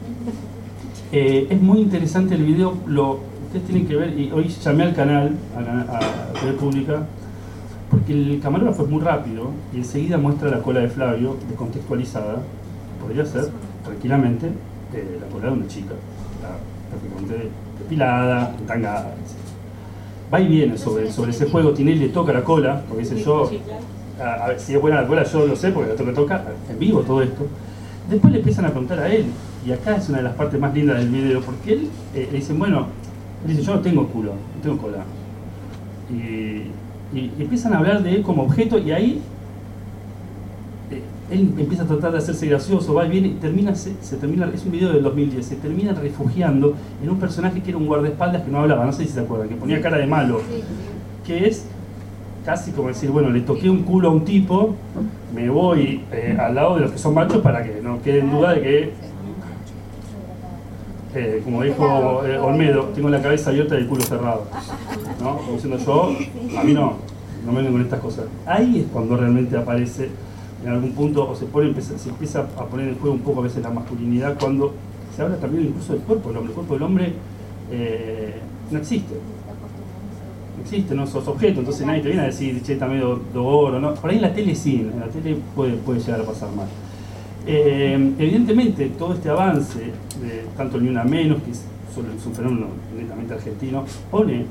Es muy interesante el video, ustedes tienen que ver, y hoy llamé al canal, a TV Pública, porque el camarógrafo es muy rápido y enseguida muestra la cola de Flavio descontextualizada. Podría ser tranquilamente la cola de una chica, está perfectamente depilada, entangada, etc. Va y viene sobre ese juego. Tinelli le toca la cola, porque dice yo, a ver si es buena la cola, yo lo sé porque la toca en vivo todo esto. Después le empiezan a preguntar a él, y acá es una de las partes más lindas del video, porque él le dicen, bueno, él dice, yo no tengo culo, no tengo cola. Y empiezan a hablar de él como objeto, y ahí él empieza a tratar de hacerse gracioso, va y viene, y se termina, es un video del 2010, se termina refugiando en un personaje que era un guardaespaldas que no hablaba, no sé si se acuerdan, que ponía cara de malo, que es casi como decir, bueno, le toqué un culo a un tipo, me voy al lado de los que son machos para que no quede en duda de que, como dijo Olmedo, tengo la cabeza abierta y el culo cerrado, ¿no? Como diciendo yo, a mí no me vengan con estas cosas. Ahí es cuando realmente aparece en algún punto, o se empieza a poner en juego un poco a veces la masculinidad, cuando se habla también incluso del cuerpo del hombre. El cuerpo del hombre no existe. No existe, no sos objeto, entonces nadie te viene a decir, che, está medio dogoro, ¿no? Por ahí en la tele sí, en la tele puede llegar a pasar mal. Evidentemente, todo este avance, tanto el Ni Una Menos, que es un fenómeno netamente argentino, pone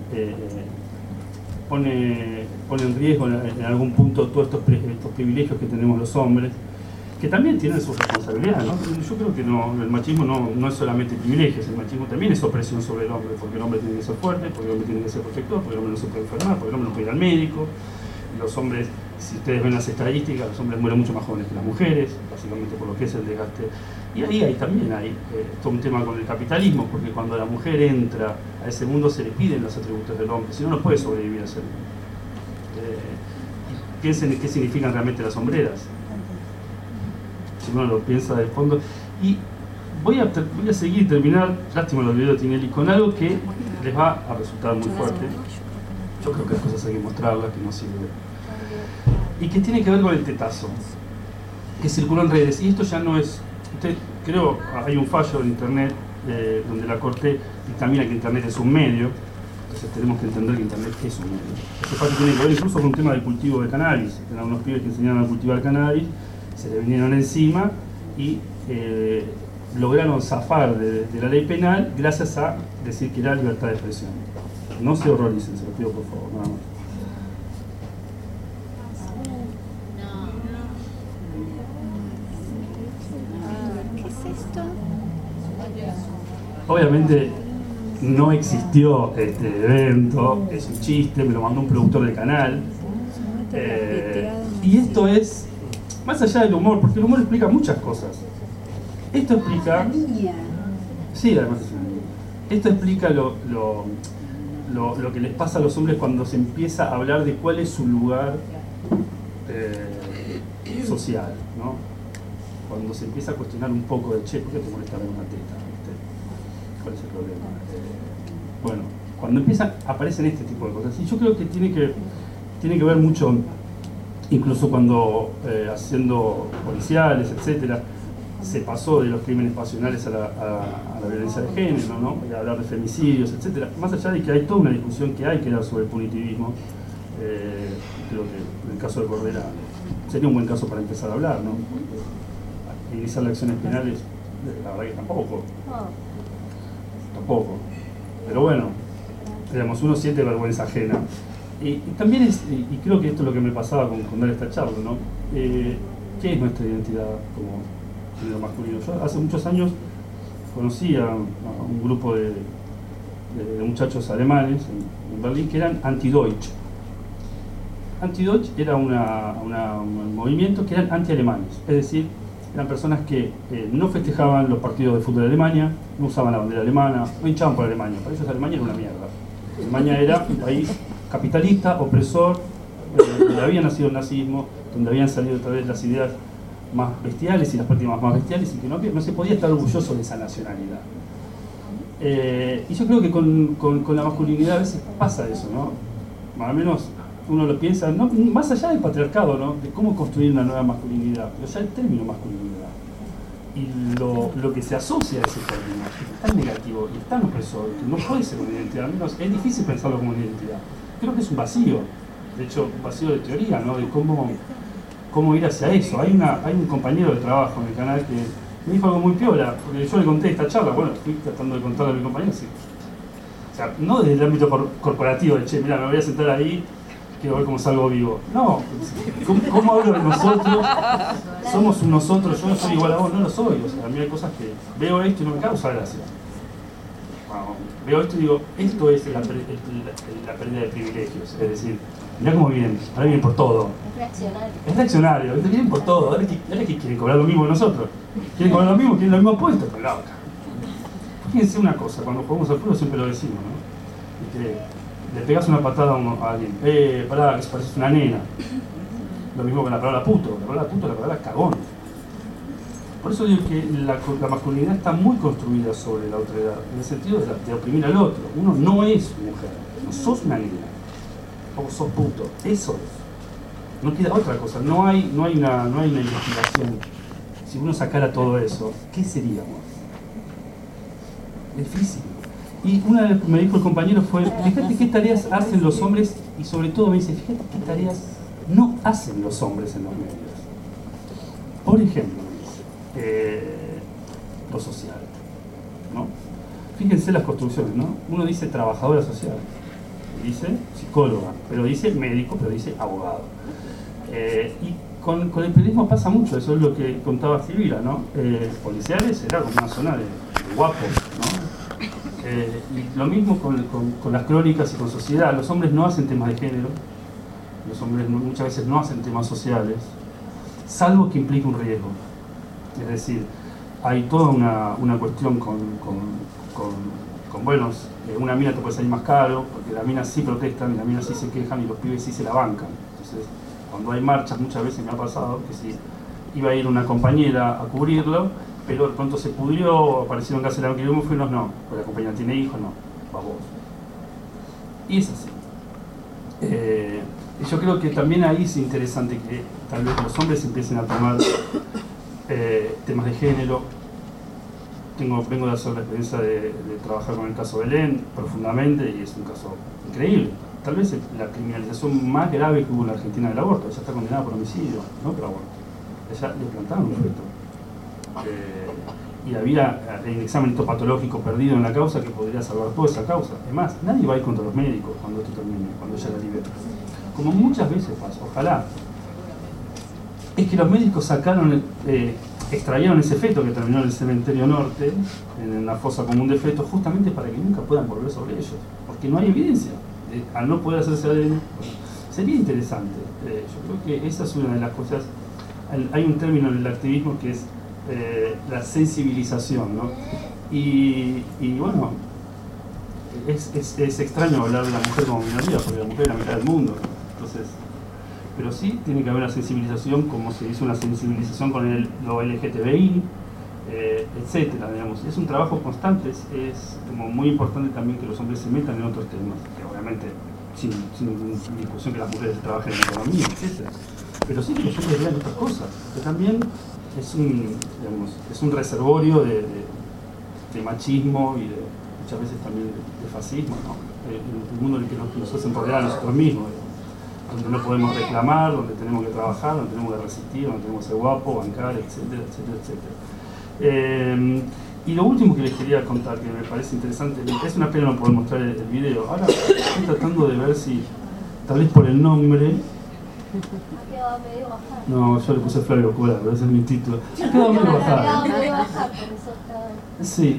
en riesgo en algún punto todos estos privilegios que tenemos los hombres, que también tienen su responsabilidad, ¿no? Yo creo que el machismo no es solamente privilegios, el machismo también es opresión sobre el hombre, porque el hombre tiene que ser fuerte, porque el hombre tiene que ser protector, porque el hombre no se puede enfermar, porque el hombre no puede ir al médico. Los hombres, si ustedes ven las estadísticas, los hombres mueren mucho más jóvenes que las mujeres, básicamente por lo que es el desgaste. Y ahí también hay todo un tema con el capitalismo, porque cuando la mujer entra a ese mundo se le piden los atributos del hombre, si no, no puede sobrevivir a ese mundo. Piensen en qué significan realmente las sombreras, si uno lo piensa de fondo. Y voy a seguir, terminar, lástima los videos de Tinelli, con algo que les va a resultar muy fuerte. Yo creo que las cosas hay que mostrarlas, que no sirve. Y que tiene que ver con el tetazo, que circuló en redes. Y esto ya no es... creo hay un fallo en internet donde la Corte dictamina que internet es un medio. Entonces tenemos que entender que internet es un medio. Ese fallo tiene que ver incluso con un tema del cultivo de cannabis. Eran unos pibes que enseñaban a cultivar cannabis, se le vinieron encima y lograron zafar de la ley penal gracias a decir que era libertad de expresión. No se horroricen, se lo pido por favor, nada más. Obviamente no existió este evento, es un chiste, me lo mandó un productor del canal. Y esto es, más allá del humor, porque el humor explica muchas cosas. Esto explica... Sí, además es una niña. Esto explica lo que les pasa a los hombres cuando se empieza a hablar de cuál es su lugar social, ¿no? Cuando se empieza a cuestionar un poco de, che, ¿por qué te molesta ver una teta? ¿Cuál es el problema? Bueno, cuando aparecen este tipo de cosas. Y yo creo que tiene que ver mucho, incluso cuando haciendo policiales, etcétera, se pasó de los crímenes pasionales a la violencia de género, ¿no? Y a hablar de femicidios, etcétera. Más allá de que hay toda una discusión que hay que dar sobre el punitivismo, creo que en el caso de Cordera sería un buen caso para empezar a hablar, ¿no? Porque iniciar acciones penales, la verdad que tampoco. Pero bueno, digamos, uno siente vergüenza ajena. Y también y creo que esto es lo que me pasaba con dar esta charla, ¿no? ¿Qué es nuestra identidad como género masculino? Yo hace muchos años conocí a un grupo de muchachos alemanes en Berlín que eran anti-Deutsch. Anti-Deutsch era un movimiento que eran anti-alemanes, es decir, eran personas que no festejaban los partidos de fútbol de Alemania, no usaban la bandera alemana, no hinchaban por Alemania. Para ellos Alemania era una mierda. Alemania era un país capitalista, opresor, donde había nacido el nazismo, donde habían salido otra vez las ideas más bestiales y las prácticas más bestiales, y que no se podía estar orgulloso de esa nacionalidad. Y yo creo que con la masculinidad a veces pasa eso, ¿no? Al menos uno lo piensa, ¿no? Más allá del patriarcado, ¿no? De cómo construir una nueva masculinidad, pero ya el término masculinidad y lo que se asocia a ese término es tan negativo y tan opresor que no puede ser una identidad, al menos es difícil pensarlo como una identidad. Creo que es un vacío, de hecho un vacío de teoría, ¿no? De cómo ir hacia eso. Hay un compañero de trabajo en el canal que me dijo algo muy piola, porque yo le conté esta charla, bueno, estoy tratando de contarle a mi compañero, sí. O sea, no desde el ámbito corporativo, de che, mira, me voy a sentar ahí, quiero ver cómo salgo vivo. No, ¿cómo hablo de nosotros? Somos un nosotros, yo no soy igual a vos, no lo soy. O sea, a mí hay cosas que veo esto y no me causa gracia. Bueno, veo esto y digo, esto es la pérdida de privilegios. Es decir, mirá cómo vienen, ahora vienen por todo. Es reaccionario, vienen por todo. Ahora que quieren cobrar lo mismo que nosotros. Quieren cobrar lo mismo, quieren los mismos puestos, pero loca. Fíjense una cosa, cuando jugamos al fútbol siempre lo decimos, ¿no? Le pegas una patada a alguien, pará, que se parece una nena. Lo mismo con la palabra puto. La palabra puto es la palabra cagón. Por eso digo que la masculinidad está muy construida sobre la otredad, en el sentido de oprimir al otro. Uno no es mujer, no sos una nena, o sos puto, eso es. No queda otra cosa, no hay una investigación. Si uno sacara todo eso, ¿qué seríamos? Es difícil. Y una vez me dijo el compañero fue, fíjate qué tareas hacen los hombres, y sobre todo me dice, fíjate qué tareas no hacen los hombres en los medios. Por ejemplo, lo social, ¿no? Fíjense las construcciones, ¿no? Uno dice trabajadora social, dice psicóloga, pero dice médico, pero dice abogado. Y con el periodismo pasa mucho, eso es lo que contaba Silvira, ¿no? Policiales era como una zona de guapos, ¿no? Y lo mismo con las crónicas y con sociedad. Los hombres no hacen temas de género, los hombres muchas veces no hacen temas sociales, salvo que implique un riesgo. Es decir, hay toda una cuestión con buenos, una mina te puede salir más caro, porque las minas sí protestan, y las minas sí se quejan y los pibes sí se la bancan. Entonces, cuando hay marchas, muchas veces me ha pasado que si iba a ir una compañera a cubrirlo, pero de pronto se pudrió, aparecieron gases lacrimógenos, no, porque la compañera tiene hijos, no, va vos. Y es así. Y yo creo que también ahí es interesante que tal vez los hombres empiecen a tomar temas de género. Vengo de hacer la experiencia de trabajar con el caso Belén profundamente, y es un caso increíble. Tal vez la criminalización más grave que hubo en la Argentina del aborto. Ella está condenada por homicidio, no por aborto. Ella le plantaron un feto. Y había un examen histopatológico perdido en la causa que podría salvar toda esa causa. Además, nadie va a ir contra los médicos cuando esto termine, cuando ella la libera. Como muchas veces pasa, ojalá. Es que los médicos sacaron, extrayeron ese feto que terminó en el cementerio norte, en una fosa común de fetos, justamente para que nunca puedan volver sobre ellos, porque no hay evidencia. Al no poder hacerse ADN, bueno, sería interesante. Yo creo que esa es una de las cosas. Hay un término en el activismo que es la sensibilización, ¿no? Y bueno, es extraño hablar de la mujer como minoría, porque la mujer es la mitad del mundo, ¿no? Entonces, pero sí tiene que haber una sensibilización, como se hizo una sensibilización con lo LGTBI, etcétera, digamos. Es un trabajo constante, es como muy importante también que los hombres se metan en otros temas, que obviamente sin discusión que las mujeres trabajen en economía, etcétera. Pero sí que los hombres vean otras cosas, que también es un reservorio de machismo y muchas veces también de fascismo, ¿no? El mundo en el que nos hacen rodear a nosotros mismos, donde no podemos reclamar, donde tenemos que trabajar, donde tenemos que resistir, donde tenemos que ser guapo, bancar, etcétera, etcétera, etcétera. Y lo último que les quería contar, que me parece interesante, es una pena no poder mostrar el video. Ahora estoy tratando de ver si, tal vez por el nombre... No, yo le puse Flavio Cura, pero ese es mi título. Ha quedado medio bajado. Sí,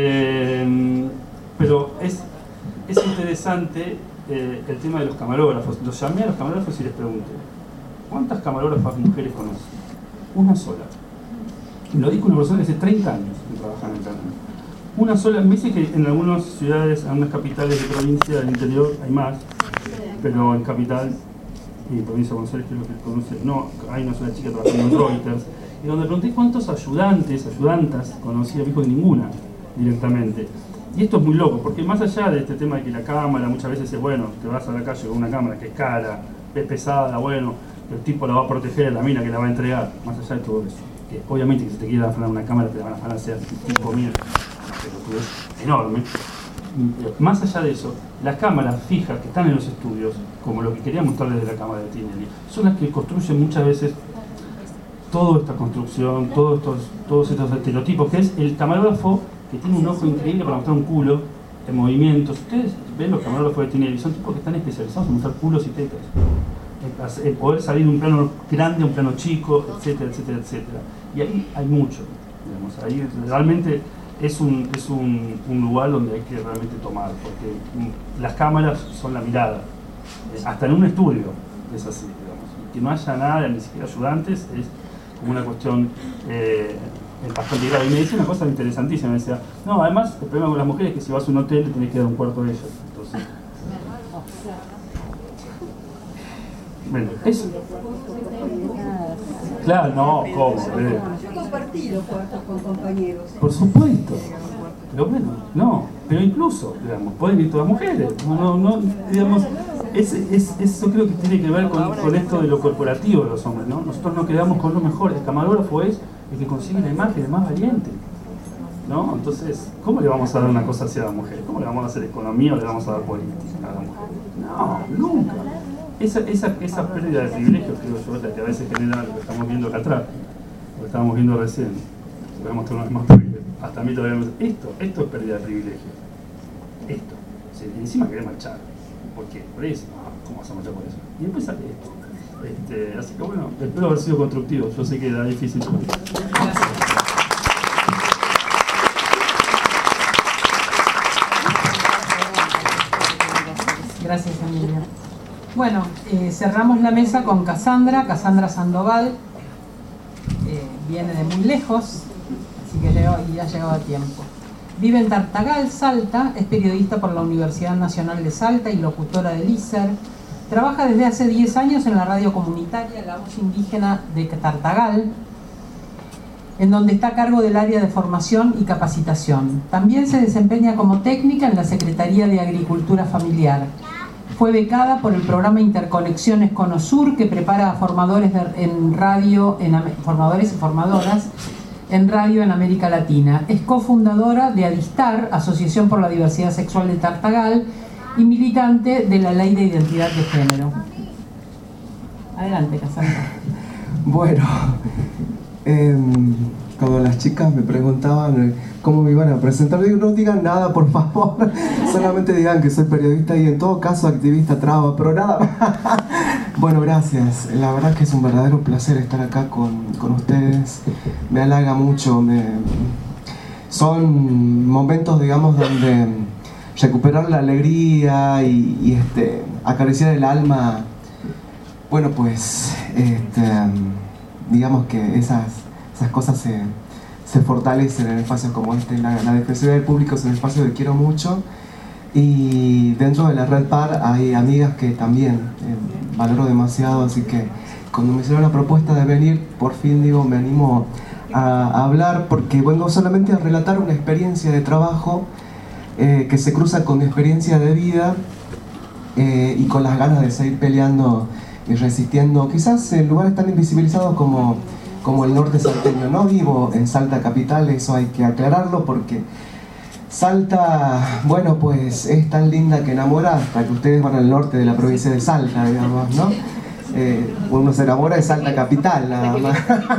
pero es interesante el tema de los camarógrafos. Los llamé a los camarógrafos y les pregunté, ¿cuántas camarógrafas mujeres conocen? Una sola. Y lo dijo una persona que hace 30 años que trabaja en el canal. Una sola. Me dice que en algunas ciudades, en algunas capitales de provincia del interior hay más, pero en capital y provincia de Buenos Aires, que es lo que conoce, no, hay una sola chica trabajando en Reuters. Y donde pregunté cuántos ayudantas conocía, me dijo ninguna directamente. Y esto es muy loco, porque más allá de este tema de que la cámara muchas veces es bueno, te vas a la calle con una cámara que es cara, es pesada, bueno, el tipo la va a proteger a la mina que la va a entregar, más allá de todo eso. Que obviamente que si te quieren afanar una cámara te van a afanar, sea tipo mío, pero es enorme. Más allá de eso, las cámaras fijas que están en los estudios, como lo que quería mostrar desde la cámara de Tinelli, son las que construyen muchas veces toda esta construcción, todos estos estereotipos, que es el camarógrafo que tiene un ojo increíble para mostrar un culo en movimientos. Ustedes ven los camarógrafos de Tinelli, son tipos que están especializados en mostrar culos y tetas, en poder salir de un plano grande a un plano chico, etcétera, etcétera, etcétera. Y ahí hay mucho, digamos, ahí realmente es un lugar donde hay que realmente tomar, porque las cámaras son la mirada, hasta en un estudio es así, digamos. Que no haya nada, ni siquiera ayudantes, es como una cuestión bastante grave. Y me decía una cosa interesantísima, me decía, no, además el problema con las mujeres es que si vas a un hotel te tenés que dar un cuarto de ellas. Entonces, bueno, eso. Claro, no, ¿cómo? Yo compartí los cuartos con compañeros. Por supuesto. Pero bueno, no, pero incluso, digamos, pueden ir todas mujeres. No, digamos, eso creo que tiene que ver con esto de lo corporativo de los hombres, ¿no? Nosotros nos quedamos con lo mejor. El camarógrafo es el que consigue la imagen, el más valiente, ¿no? Entonces, ¿cómo le vamos a dar una cosa hacia la mujer? ¿Cómo le vamos a hacer economía o le vamos a dar política a la mujer? No, nunca. Esa pérdida de privilegios, creo yo, la que a veces genera lo que estamos viendo acá atrás, lo que estábamos viendo recién. Voy a mostrar una vez más porque hasta a mí todavía esto es pérdida de privilegios. Esto. O encima querés marchar. ¿Por qué? Por eso. ¿Cómo vas a marchar por eso? Y después sale esto. Así que bueno, espero haber sido constructivo. Yo sé que era difícil. Gracias, Emilia. Bueno, cerramos la mesa con Cassandra Sandoval. Viene de muy lejos, así que ya ha llegado a tiempo. Vive en Tartagal, Salta, es periodista por la Universidad Nacional de Salta y locutora del ISER. Trabaja desde hace 10 años en la radio comunitaria La Voz Indígena de Tartagal, en donde está a cargo del área de formación y capacitación. También se desempeña como técnica en la Secretaría de Agricultura Familiar. Fue becada por el programa Interconexiones Conosur, que prepara a formadores formadores y formadoras en radio en América Latina. Es cofundadora de Adistar, Asociación por la Diversidad Sexual de Tartagal, y militante de la Ley de Identidad de Género. Adelante, Cassandra. Bueno, cuando las chicas me preguntaban cómo me iban a presentar, digo, no digan nada, por favor, solamente digan que soy periodista y en todo caso activista traba, pero nada más. Bueno, gracias. La verdad que es un verdadero placer estar acá con ustedes. Me halaga mucho. Son momentos, digamos, donde recuperar la alegría y acariciar el alma. Bueno, pues, digamos que esas cosas se fortalecen en espacios como este. La Defensoría del Público es un espacio que quiero mucho. Y dentro de la Red PAR hay amigas que también valoro demasiado, así que cuando me hicieron la propuesta de venir, por fin digo, me animo a hablar, porque vengo solamente a relatar una experiencia de trabajo que se cruza con mi experiencia de vida y con las ganas de seguir peleando y resistiendo, quizás en lugares tan invisibilizados como el norte salteño. No vivo en Salta capital, eso hay que aclararlo, porque Salta, bueno, pues es tan linda que enamora, hasta que ustedes van al norte de la provincia de Salta, digamos, ¿no? Uno se enamora de Salta capital, nada más.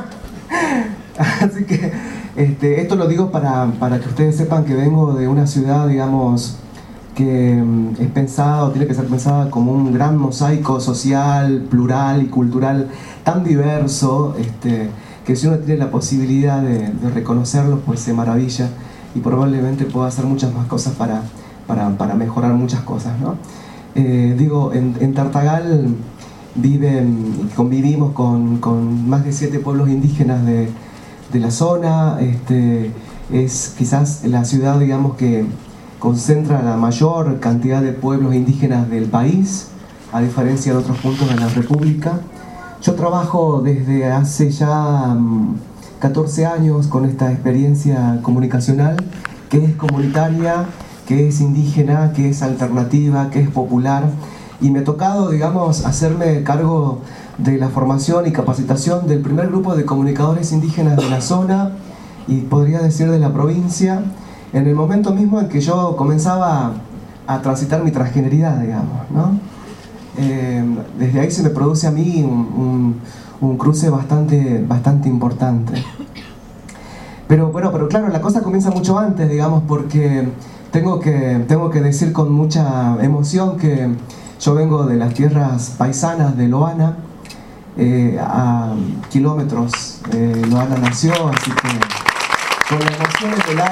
Así que esto lo digo para que ustedes sepan que vengo de una ciudad, digamos, que es pensada, o tiene que ser pensada como un gran mosaico social, plural y cultural tan diverso, que si uno tiene la posibilidad de reconocerlo, pues se maravilla. Y probablemente pueda hacer muchas más cosas para mejorar muchas cosas, ¿no? Digo, en Tartagal convivimos con más de 7 pueblos indígenas de la zona. Es quizás la ciudad, digamos, que concentra la mayor cantidad de pueblos indígenas del país, a diferencia de otros puntos de la República. Yo trabajo desde hace ya 14 años con esta experiencia comunicacional, que es comunitaria, que es indígena, que es alternativa, que es popular, y me ha tocado, digamos, hacerme cargo de la formación y capacitación del primer grupo de comunicadores indígenas de la zona, y podría decir de la provincia, en el momento mismo en que yo comenzaba a transitar mi transgeneridad, digamos, ¿no? Desde ahí se me produce a mí un cruce bastante importante. Pero claro, la cosa comienza mucho antes, digamos, porque tengo que decir con mucha emoción que yo vengo de las tierras paisanas de Loana, a kilómetros. Loana nació, así que con las emociones del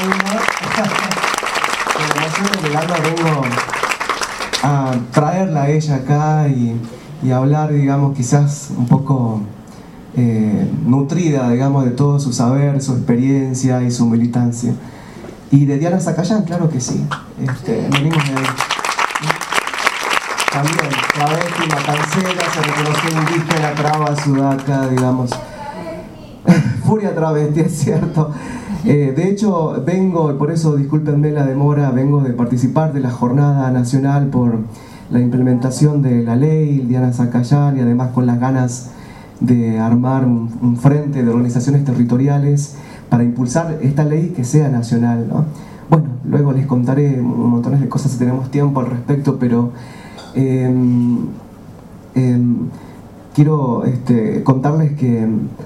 alma, vengo a traerla a ella acá y hablar, digamos, quizás un poco nutrida, digamos, de todo su saber, su experiencia y su militancia. Y de Diana Zacayán, claro que sí. Venimos de ahí. También, travesti, matancera, se reconoció indígena, traba, sudaca, digamos. Furia travesti, es cierto. De hecho, vengo, y por eso discúlpenme la demora, vengo de participar de la Jornada Nacional por la implementación de la ley Diana Zacayán, y además con las ganas de armar un frente de organizaciones territoriales para impulsar esta ley que sea nacional, ¿no? Bueno, luego les contaré un montón de cosas si tenemos tiempo al respecto, pero quiero contarles que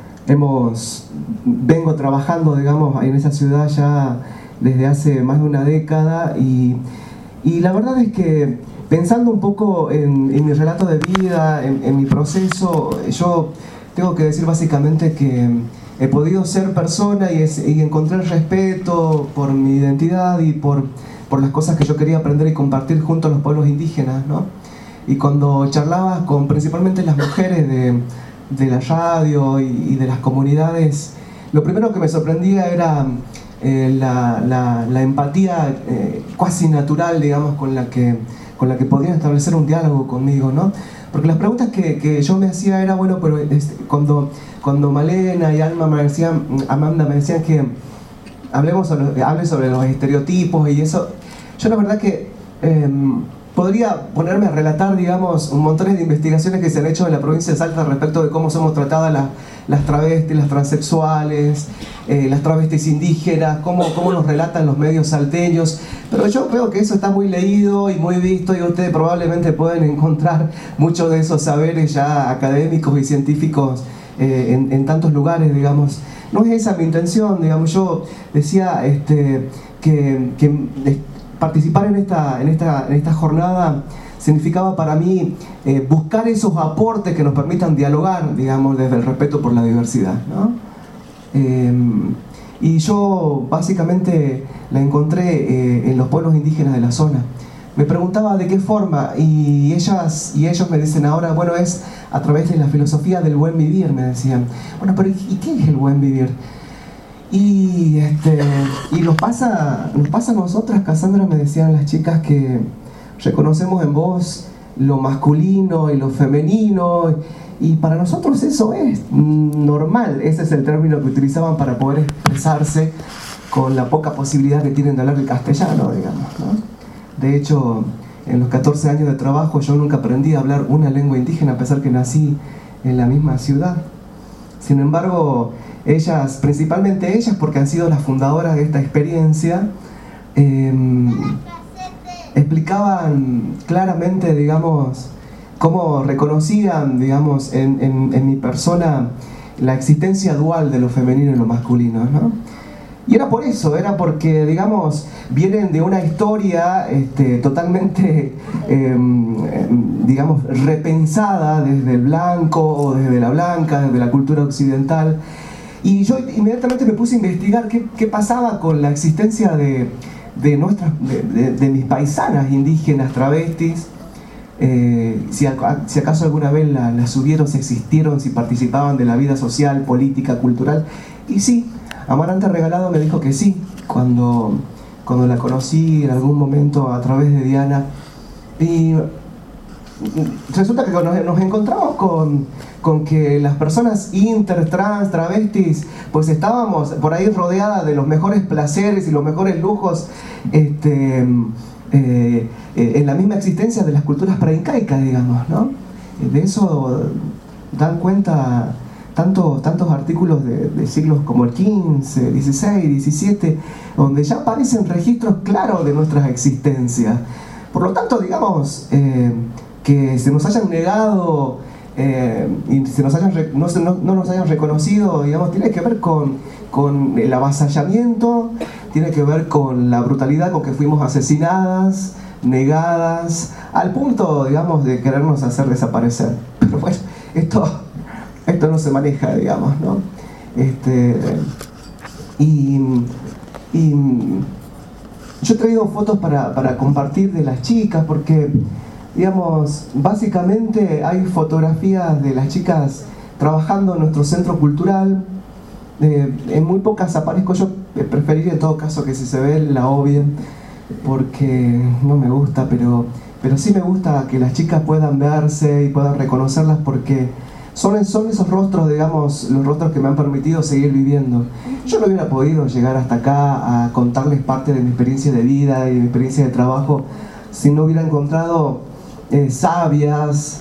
vengo trabajando, digamos, en esa ciudad ya desde hace más de una década, y la verdad es que pensando un poco en mi relato de vida, en mi proceso, yo tengo que decir básicamente que he podido ser persona y encontrar respeto por mi identidad y por las cosas que yo quería aprender y compartir junto a los pueblos indígenas, ¿no? Y cuando charlaba con principalmente las mujeres de la radio y de las comunidades, lo primero que me sorprendía era la empatía cuasi natural, digamos, con la que podían establecer un diálogo conmigo, ¿no? Porque las preguntas que yo me hacía era, bueno, pero cuando Malena y Amanda me decían que hable sobre los estereotipos y eso, yo la verdad que podría ponerme a relatar, digamos, un montón de investigaciones que se han hecho en la provincia de Salta respecto de cómo somos tratadas las travestis, las transexuales, las travestis indígenas, cómo nos relatan los medios salteños, pero yo creo que eso está muy leído y muy visto, y ustedes probablemente pueden encontrar muchos de esos saberes ya académicos y científicos en tantos lugares, digamos. No es esa mi intención, digamos. Yo decía que participar en esta jornada significaba para mí buscar esos aportes que nos permitan dialogar, digamos, desde el respeto por la diversidad, ¿no? Y yo básicamente la encontré en los pueblos indígenas de la zona. Me preguntaba de qué forma, y ellos me dicen ahora, bueno, es a través de la filosofía del buen vivir, me decían. Bueno, pero ¿y qué es el buen vivir? Y nos pasa a nosotras, Cassandra, me decían las chicas, que reconocemos en vos lo masculino y lo femenino, y para nosotros eso es normal. Ese es el término que utilizaban para poder expresarse con la poca posibilidad que tienen de hablar el castellano, digamos, ¿no? De hecho, en los 14 años de trabajo yo nunca aprendí a hablar una lengua indígena, a pesar que nací en la misma ciudad. Sin embargo, ellas, principalmente ellas, porque han sido las fundadoras de esta experiencia, explicaban claramente, digamos, cómo reconocían, digamos, en mi persona la existencia dual de lo femenino y lo masculino, ¿no? Y era por eso, era porque, digamos, vienen de una historia totalmente, digamos, repensada desde el blanco o desde la blanca, desde la cultura occidental. Y yo inmediatamente me puse a investigar qué pasaba con la existencia de mis paisanas indígenas travestis, si acaso alguna vez las hubieron, si existieron, si participaban de la vida social, política, cultural. Y sí, Amaranta Regalado me dijo que sí, cuando la conocí en algún momento a través de Diana. Y resulta que nos encontramos con que las personas inter, trans, travestis, pues estábamos por ahí rodeadas de los mejores placeres y los mejores lujos en la misma existencia de las culturas preincaicas, digamos, ¿no? De eso dan cuenta tantos artículos de siglos como el XV, XVI, XVII, donde ya aparecen registros claros de nuestras existencias. Por lo tanto, digamos, que se nos hayan negado y no nos hayan reconocido, digamos, tiene que ver con el avasallamiento, tiene que ver con la brutalidad con que fuimos asesinadas, negadas, al punto, digamos, de querernos hacer desaparecer. Pero bueno, esto no se maneja, digamos, ¿no? Yo he traído fotos para compartir de las chicas, porque, digamos, básicamente hay fotografías de las chicas trabajando en nuestro centro cultural. En muy pocas aparezco. Yo preferiría en todo caso que si se ve la obvien, porque no me gusta, pero sí me gusta que las chicas puedan verse y puedan reconocerlas, porque son esos rostros, digamos, los rostros que me han permitido seguir viviendo. Yo no hubiera podido llegar hasta acá a contarles parte de mi experiencia de vida y mi experiencia de trabajo si no hubiera encontrado sabias,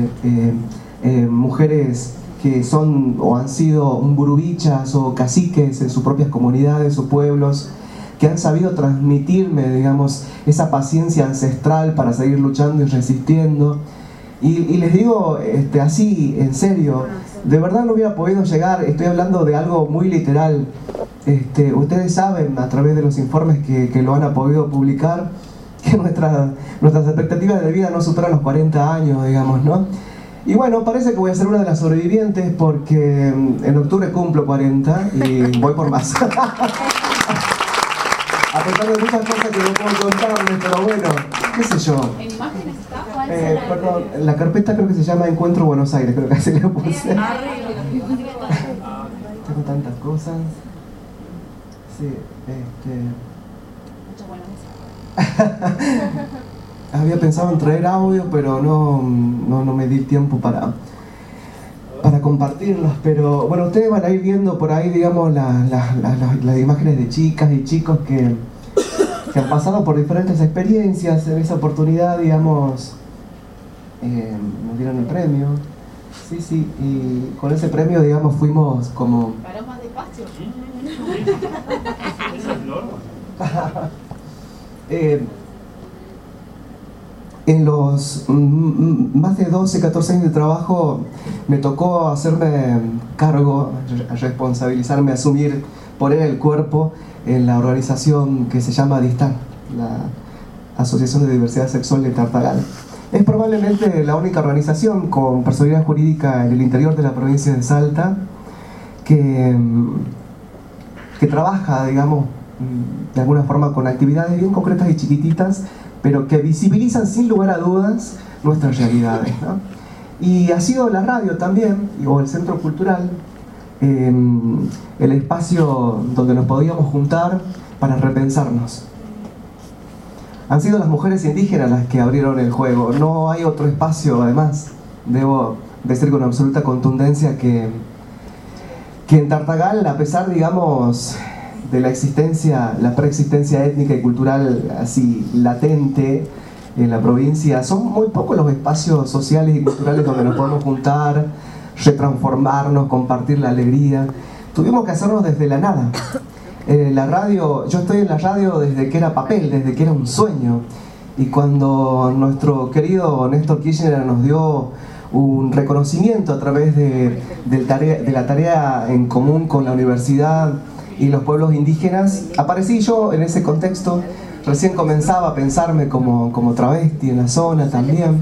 mujeres que son o han sido burubichas o caciques en sus propias comunidades o pueblos, que han sabido transmitirme, digamos, esa paciencia ancestral para seguir luchando y resistiendo. Y les digo así, en serio, de verdad no hubiera podido llegar. Estoy hablando de algo muy literal. Ustedes saben, a través de los informes que lo han podido publicar, que nuestras expectativas de vida no superan los 40 años, digamos, ¿no? Y bueno, parece que voy a ser una de las sobrevivientes, porque en octubre cumplo 40 y voy por más. A pesar de muchas cosas que no puedo contarles, pero bueno, qué sé yo. ¿En imágenes está? Perdón, la carpeta creo que se llama Encuentro Buenos Aires, creo que así le puse. Tengo tantas cosas. Sí, había pensado en traer audio, pero no me di tiempo para compartirlos. Pero bueno, ustedes van a ir viendo por ahí, digamos, las imágenes de chicas y chicos que han pasado por diferentes experiencias. En esa oportunidad, digamos, nos dieron el premio. Sí, y con ese premio, digamos, fuimos como... Paró más despacio. En los más de 12, 14 años de trabajo me tocó hacerme cargo, responsabilizarme, asumir, poner el cuerpo en la organización que se llama DISTAN, la Asociación de Diversidad Sexual de Tartagal. Es probablemente la única organización con personalidad jurídica en el interior de la provincia de Salta que trabaja, digamos, de alguna forma con actividades bien concretas y chiquititas, pero que visibilizan sin lugar a dudas nuestras realidades, ¿no? Y ha sido la radio también, o el Centro Cultural, el espacio donde nos podíamos juntar para repensarnos. Han sido las mujeres indígenas las que abrieron el juego. No hay otro espacio, además. Debo decir con absoluta contundencia que en Tartagal, a pesar, digamos, de la existencia, la preexistencia étnica y cultural así latente en la provincia, son muy pocos los espacios sociales y culturales donde nos podemos juntar, retransformarnos, compartir la alegría. Tuvimos que hacernos desde la nada. La radio, yo estoy en la radio desde que era papel, desde que era un sueño. Y cuando nuestro querido Néstor Kirchner nos dio un reconocimiento a través de la tarea en común con la universidad y los pueblos indígenas, aparecí yo en ese contexto. Recién comenzaba a pensarme como travesti en la zona también.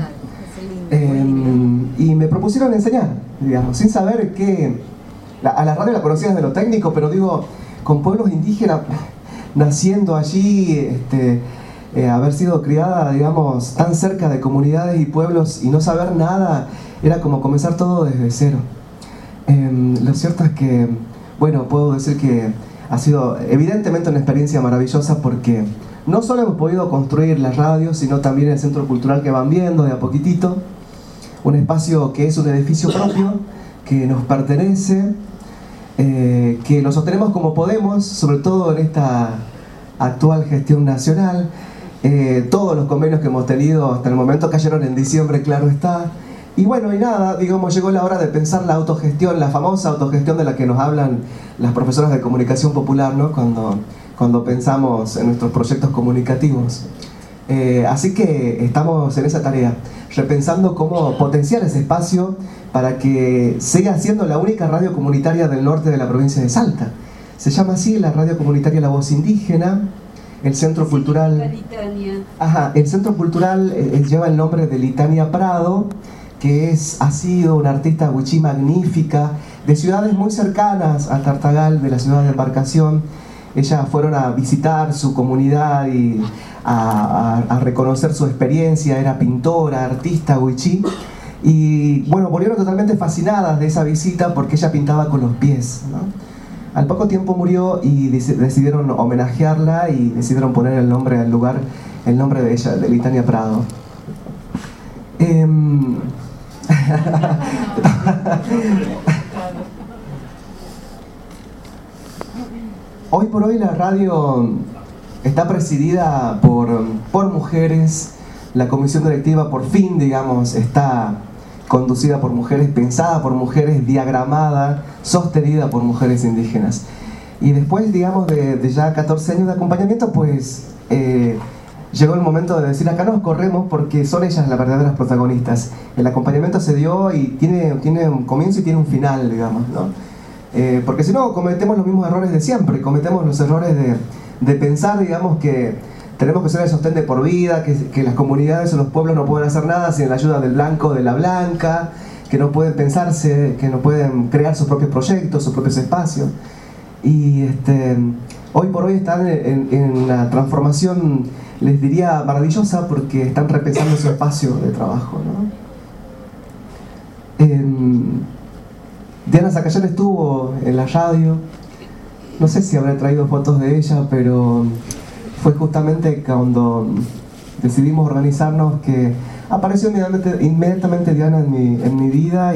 Y me propusieron enseñar, digamos, sin saber que... A la radio la conocía desde lo técnico, pero digo, con pueblos indígenas, naciendo allí, haber sido criada, digamos, tan cerca de comunidades y pueblos y no saber nada, era como comenzar todo desde cero. Lo cierto es que, bueno, puedo decir que ha sido evidentemente una experiencia maravillosa porque no solo hemos podido construir la radio, sino también el centro cultural que van viendo de a poquitito, un espacio que es un edificio propio, que nos pertenece, que lo sostenemos como podemos, sobre todo en esta actual gestión nacional. Todos los convenios que hemos tenido hasta el momento cayeron en diciembre, claro está. Y bueno, y nada, digamos, llegó la hora de pensar la autogestión, la famosa autogestión de la que nos hablan las profesoras de comunicación popular, ¿no? Cuando pensamos en nuestros proyectos comunicativos. Así que estamos en esa tarea, repensando cómo potenciar ese espacio para que siga siendo la única radio comunitaria del norte de la provincia de Salta. Se llama así la radio comunitaria La Voz Indígena. El Centro Cultural... Ajá, el Centro Cultural lleva el nombre de Litania Prado, que ha sido una artista wichí magnífica, de ciudades muy cercanas a Tartagal, de la ciudad de Embarcación. Ellas fueron a visitar su comunidad y a reconocer su experiencia. Era pintora, artista wichí. Y bueno, volvieron totalmente fascinadas de esa visita porque ella pintaba con los pies, ¿no? Al poco tiempo murió y decidieron homenajearla y decidieron poner el nombre al lugar, el nombre de ella, de Litania Prado. Hoy por hoy la radio está presidida por mujeres. La comisión directiva por fin, digamos, está conducida por mujeres, pensada por mujeres, diagramada, sostenida por mujeres indígenas. Y después, digamos, de ya 14 años de acompañamiento, pues llegó el momento de decir, acá nos corremos porque son ellas las verdaderas protagonistas. El acompañamiento se dio y tiene un comienzo y tiene un final, digamos, ¿no? Porque si no, cometemos los mismos errores de siempre, cometemos los errores de pensar, digamos, que tenemos que ser el sostén de por vida, que las comunidades o los pueblos no pueden hacer nada sin la ayuda del blanco o de la blanca, que no pueden pensarse, que no pueden crear sus propios proyectos, sus propios espacios. Y hoy por hoy están en una transformación, les diría, maravillosa, porque están repensando su espacio de trabajo, ¿no? Diana Zacayán estuvo en la radio, no sé si habré traído fotos de ella, pero fue justamente cuando decidimos organizarnos que apareció inmediatamente Diana en mi vida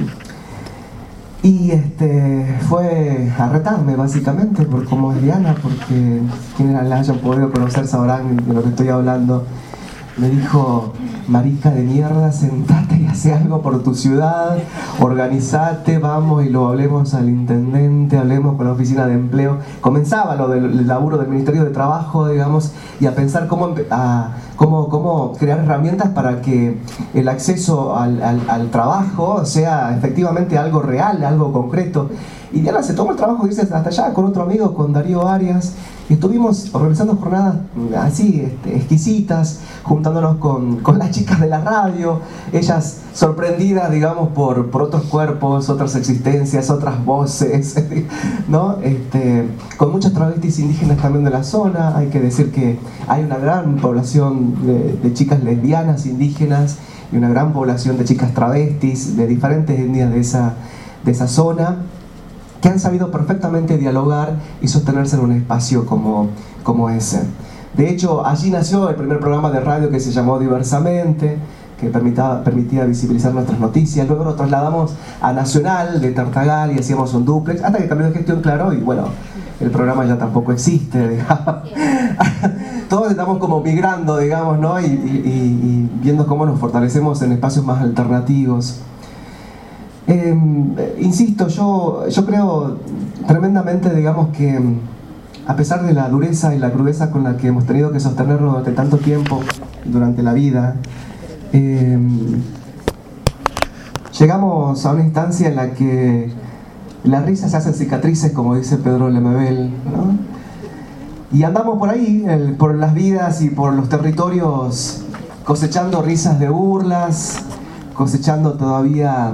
y fue a retarme básicamente por cómo es Diana, porque quienes la hayan podido conocer sabrán de lo que estoy hablando. Me dijo, marica de mierda, sentate y hace algo por tu ciudad, organizate, vamos y lo hablemos al intendente, hablemos con la oficina de empleo. Comenzaba lo del laburo del Ministerio de Trabajo, digamos, y a pensar cómo crear herramientas para que el acceso al trabajo sea efectivamente algo real, algo concreto. Y Diana se tomó el trabajo de irse hasta allá con otro amigo, con Darío Arias, y estuvimos organizando jornadas así, exquisitas, junto juntándonos con las chicas de la radio, ellas sorprendidas, digamos, por otros cuerpos, otras existencias, otras voces, ¿no? Con muchas travestis indígenas también de la zona. Hay que decir que hay una gran población de chicas lesbianas indígenas y una gran población de chicas travestis de diferentes etnias de esa zona, que han sabido perfectamente dialogar y sostenerse en un espacio como ese. De hecho, allí nació el primer programa de radio que se llamó Diversamente, que permitía visibilizar nuestras noticias. Luego nos trasladamos a Nacional de Tartagal y hacíamos un dúplex, hasta que cambió de gestión, claro, y bueno, el programa ya tampoco existe, digamos. Todos estamos como migrando, digamos, ¿no? Y viendo cómo nos fortalecemos en espacios más alternativos. Insisto, yo creo tremendamente, digamos, que a pesar de la dureza y la crudeza con la que hemos tenido que sostenernos durante tanto tiempo, durante la vida, llegamos a una instancia en la que las risas se hacen cicatrices, como dice Pedro Lemebel, ¿no? Y andamos por ahí, por las vidas y por los territorios, cosechando risas de burlas, cosechando todavía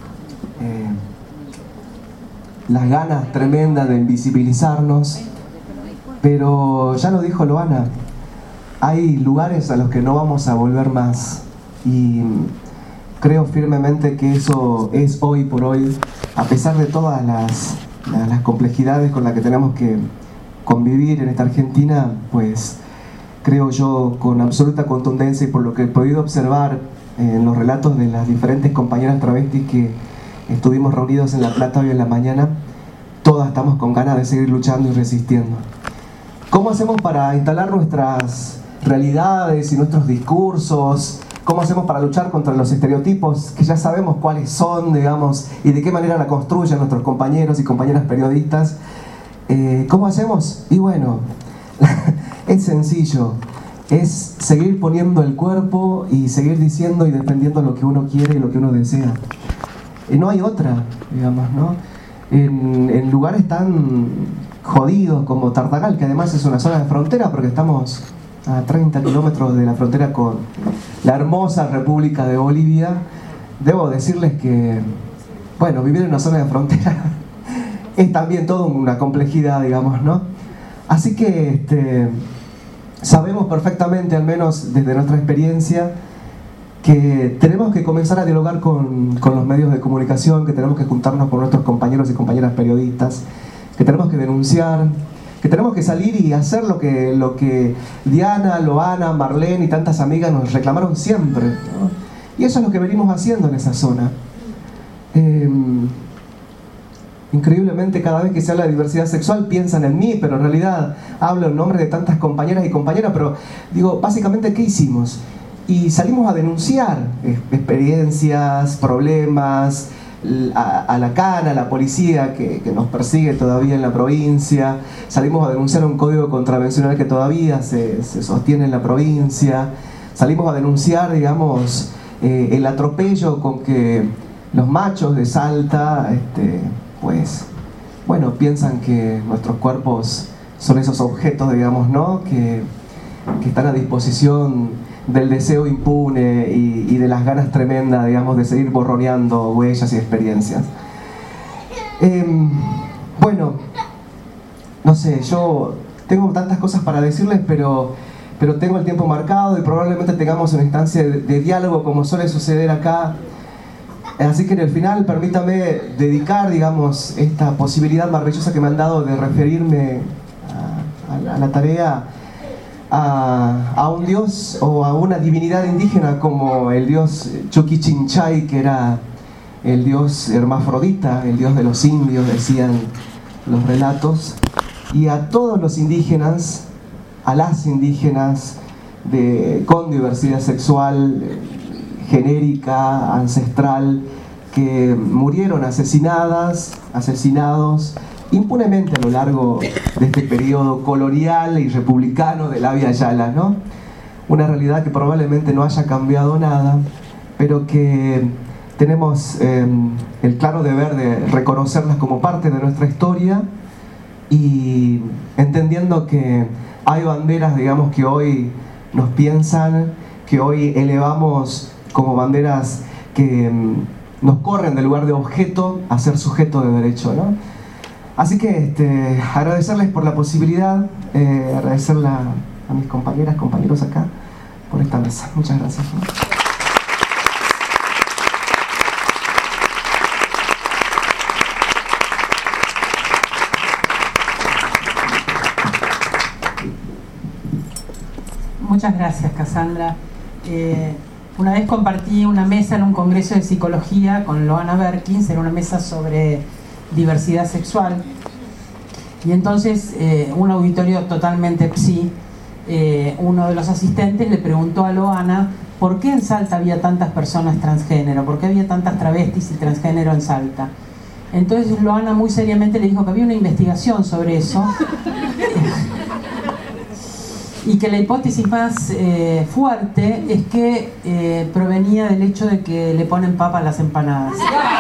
las ganas tremendas de invisibilizarnos. Pero ya lo dijo Loana, hay lugares a los que no vamos a volver más, y creo firmemente que eso es hoy por hoy, a pesar de todas las complejidades con las que tenemos que convivir en esta Argentina, pues creo yo con absoluta contundencia, y por lo que he podido observar en los relatos de las diferentes compañeras travestis que estuvimos reunidos en La Plata hoy en la mañana, todas estamos con ganas de seguir luchando y resistiendo. ¿Cómo hacemos para instalar nuestras realidades y nuestros discursos? ¿Cómo hacemos para luchar contra los estereotipos que ya sabemos cuáles son, digamos, y de qué manera la construyen nuestros compañeros y compañeras periodistas? ¿Cómo hacemos? Y bueno, es sencillo, es seguir poniendo el cuerpo y seguir diciendo y defendiendo lo que uno quiere y lo que uno desea. No hay otra, digamos, ¿no? En lugares tan jodidos como Tartagal, que además es una zona de frontera, porque estamos a 30 kilómetros de la frontera con la hermosa República de Bolivia, debo decirles que, bueno, vivir en una zona de frontera es también toda una complejidad, digamos, ¿no? Así que sabemos perfectamente, al menos desde nuestra experiencia, que tenemos que comenzar a dialogar con los medios de comunicación, que tenemos que juntarnos con nuestros compañeros y compañeras periodistas, que tenemos que denunciar, que tenemos que salir y hacer lo que Diana, Loana, Marlene y tantas amigas nos reclamaron siempre, ¿no? Y eso es lo que venimos haciendo en esa zona. Increíblemente, cada vez que se habla de diversidad sexual piensan en mí, pero en realidad hablo en nombre de tantas compañeras y compañeras. Pero digo, básicamente, ¿qué hicimos? Y salimos a denunciar experiencias, problemas, a la cana, a la policía que nos persigue todavía en la provincia. Salimos a denunciar un código contravencional que todavía se sostiene en la provincia. Salimos a denunciar, digamos, el atropello con que los machos de Salta, pues, bueno, piensan que nuestros cuerpos son esos objetos, digamos, ¿no? Que están a disposición del deseo impune y de las ganas tremendas, digamos, de seguir borroneando huellas y experiencias. Bueno, no sé, yo tengo tantas cosas para decirles, pero tengo el tiempo marcado y probablemente tengamos una instancia de diálogo como suele suceder acá. Así que en el final permítame dedicar, digamos, esta posibilidad maravillosa que me han dado de referirme a la tarea a un dios o a una divinidad indígena como el dios Chuquichinchay, que era el dios hermafrodita, el dios de los indios, decían los relatos, y a todos los indígenas, a las indígenas con diversidad sexual genérica, ancestral, que murieron asesinados impunemente a lo largo de este periodo colonial y republicano de la Via Yala, ¿no? Una realidad que probablemente no haya cambiado nada, pero que tenemos el claro deber de reconocerlas como parte de nuestra historia, y entendiendo que hay banderas, digamos, que hoy nos piensan, que hoy elevamos como banderas que nos corren del lugar de objeto a ser sujeto de derecho, ¿no? Así que agradecerles por la posibilidad, agradecerle a mis compañeras, compañeros acá por esta mesa. Muchas gracias, ¿no? Muchas gracias, Cassandra. Una vez compartí una mesa en un congreso de psicología con Loana Berkins, era una mesa sobre diversidad sexual, y entonces un auditorio totalmente psi, uno de los asistentes le preguntó a Loana por qué en Salta había tantas personas transgénero, por qué había tantas travestis y transgénero en Salta. Entonces Loana muy seriamente le dijo que había una investigación sobre eso y que la hipótesis más fuerte es que provenía del hecho de que le ponen papa a las empanadas.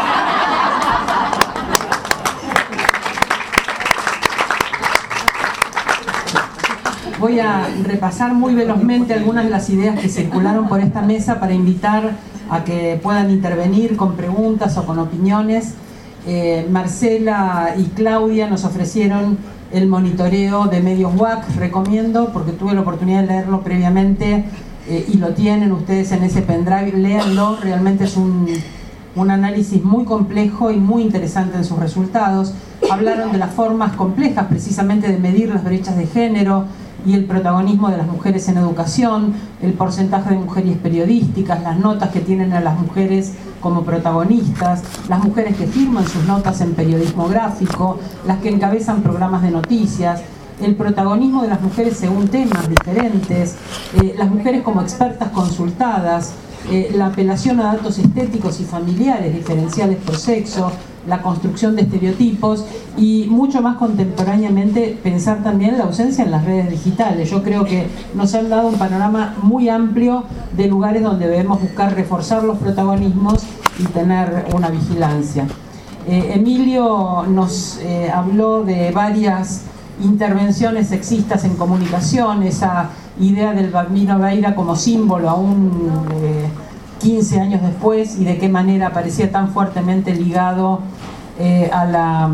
Voy a repasar muy velozmente algunas de las ideas que circularon por esta mesa para invitar a que puedan intervenir con preguntas o con opiniones. Marcela y Claudia nos ofrecieron el monitoreo de medios WAC, recomiendo, porque tuve la oportunidad de leerlo previamente y lo tienen ustedes en ese pendrive, léanlo, realmente es un análisis muy complejo y muy interesante en sus resultados. Hablaron de las formas complejas precisamente de medir las brechas de género y el protagonismo de las mujeres en educación, el porcentaje de mujeres periodísticas, las notas que tienen a las mujeres como protagonistas, las mujeres que firman sus notas en periodismo gráfico, las que encabezan programas de noticias, el protagonismo de las mujeres según temas diferentes, las mujeres como expertas consultadas, la apelación a datos estéticos y familiares diferenciales por sexo, la construcción de estereotipos y mucho más contemporáneamente pensar también la ausencia en las redes digitales. Yo creo que nos han dado un panorama muy amplio de lugares donde debemos buscar reforzar los protagonismos y tener una vigilancia. Emilio nos habló de varias intervenciones sexistas en comunicación, esa idea del Bambino Veira como símbolo aún 15 años después y de qué manera aparecía tan fuertemente ligado a la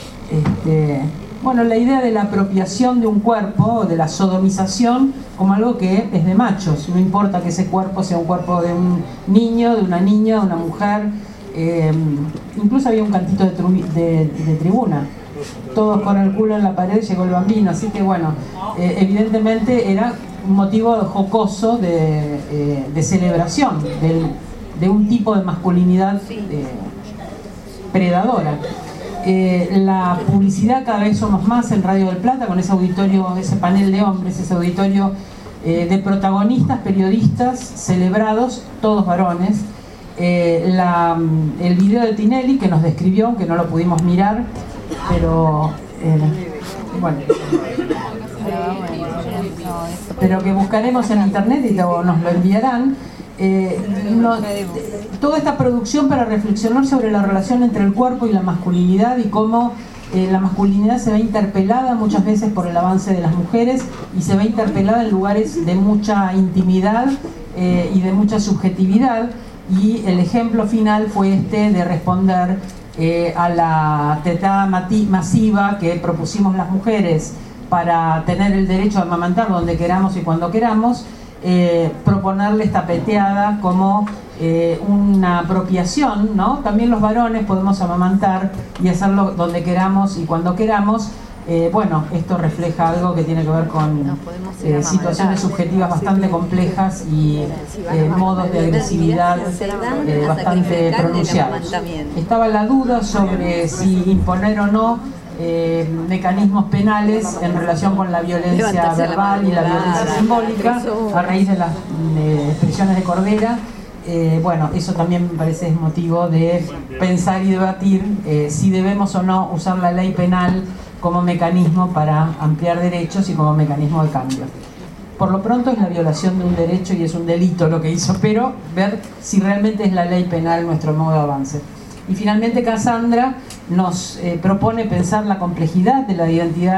la idea de la apropiación de un cuerpo, de la sodomización como algo que es de machos, no importa que ese cuerpo sea un cuerpo de un niño, de una niña, de una mujer, incluso había un cantito de tribuna, todos con el culo en la pared llegó el bambino, así que bueno, evidentemente era un motivo jocoso de celebración de un tipo de masculinidad predadora. La publicidad Cada vez somos más en Radio del Plata, con ese auditorio, ese panel de hombres, ese auditorio de protagonistas, periodistas, celebrados, todos varones. El video de Tinelli que nos describió, aunque no lo pudimos mirar, pero bueno, pero que buscaremos en internet y nos lo enviarán. Toda esta producción para reflexionar sobre la relación entre el cuerpo y la masculinidad y cómo la masculinidad se ve interpelada muchas veces por el avance de las mujeres y se ve interpelada en lugares de mucha intimidad y de mucha subjetividad, y el ejemplo final fue de responder a la tetada masiva que propusimos las mujeres para tener el derecho a amamantar donde queramos y cuando queramos, proponerle esta peteada como una apropiación, ¿no? También los varones podemos amamantar y hacerlo donde queramos y cuando queramos. Bueno, esto refleja algo que tiene que ver con situaciones subjetivas bastante complejas y modos de agresividad bastante pronunciados. Estaba la duda sobre si imponer o no mecanismos penales en relación con la violencia verbal y la violencia simbólica a raíz de las expresiones de Cordera. Bueno, eso también me parece es motivo de pensar y debatir si debemos o no usar la ley penal como mecanismo para ampliar derechos y como mecanismo de cambio. Por lo pronto es la violación de un derecho y es un delito lo que hizo, pero ver si realmente es la ley penal nuestro modo de avance. Y finalmente Cassandra nos propone pensar la complejidad de la identidad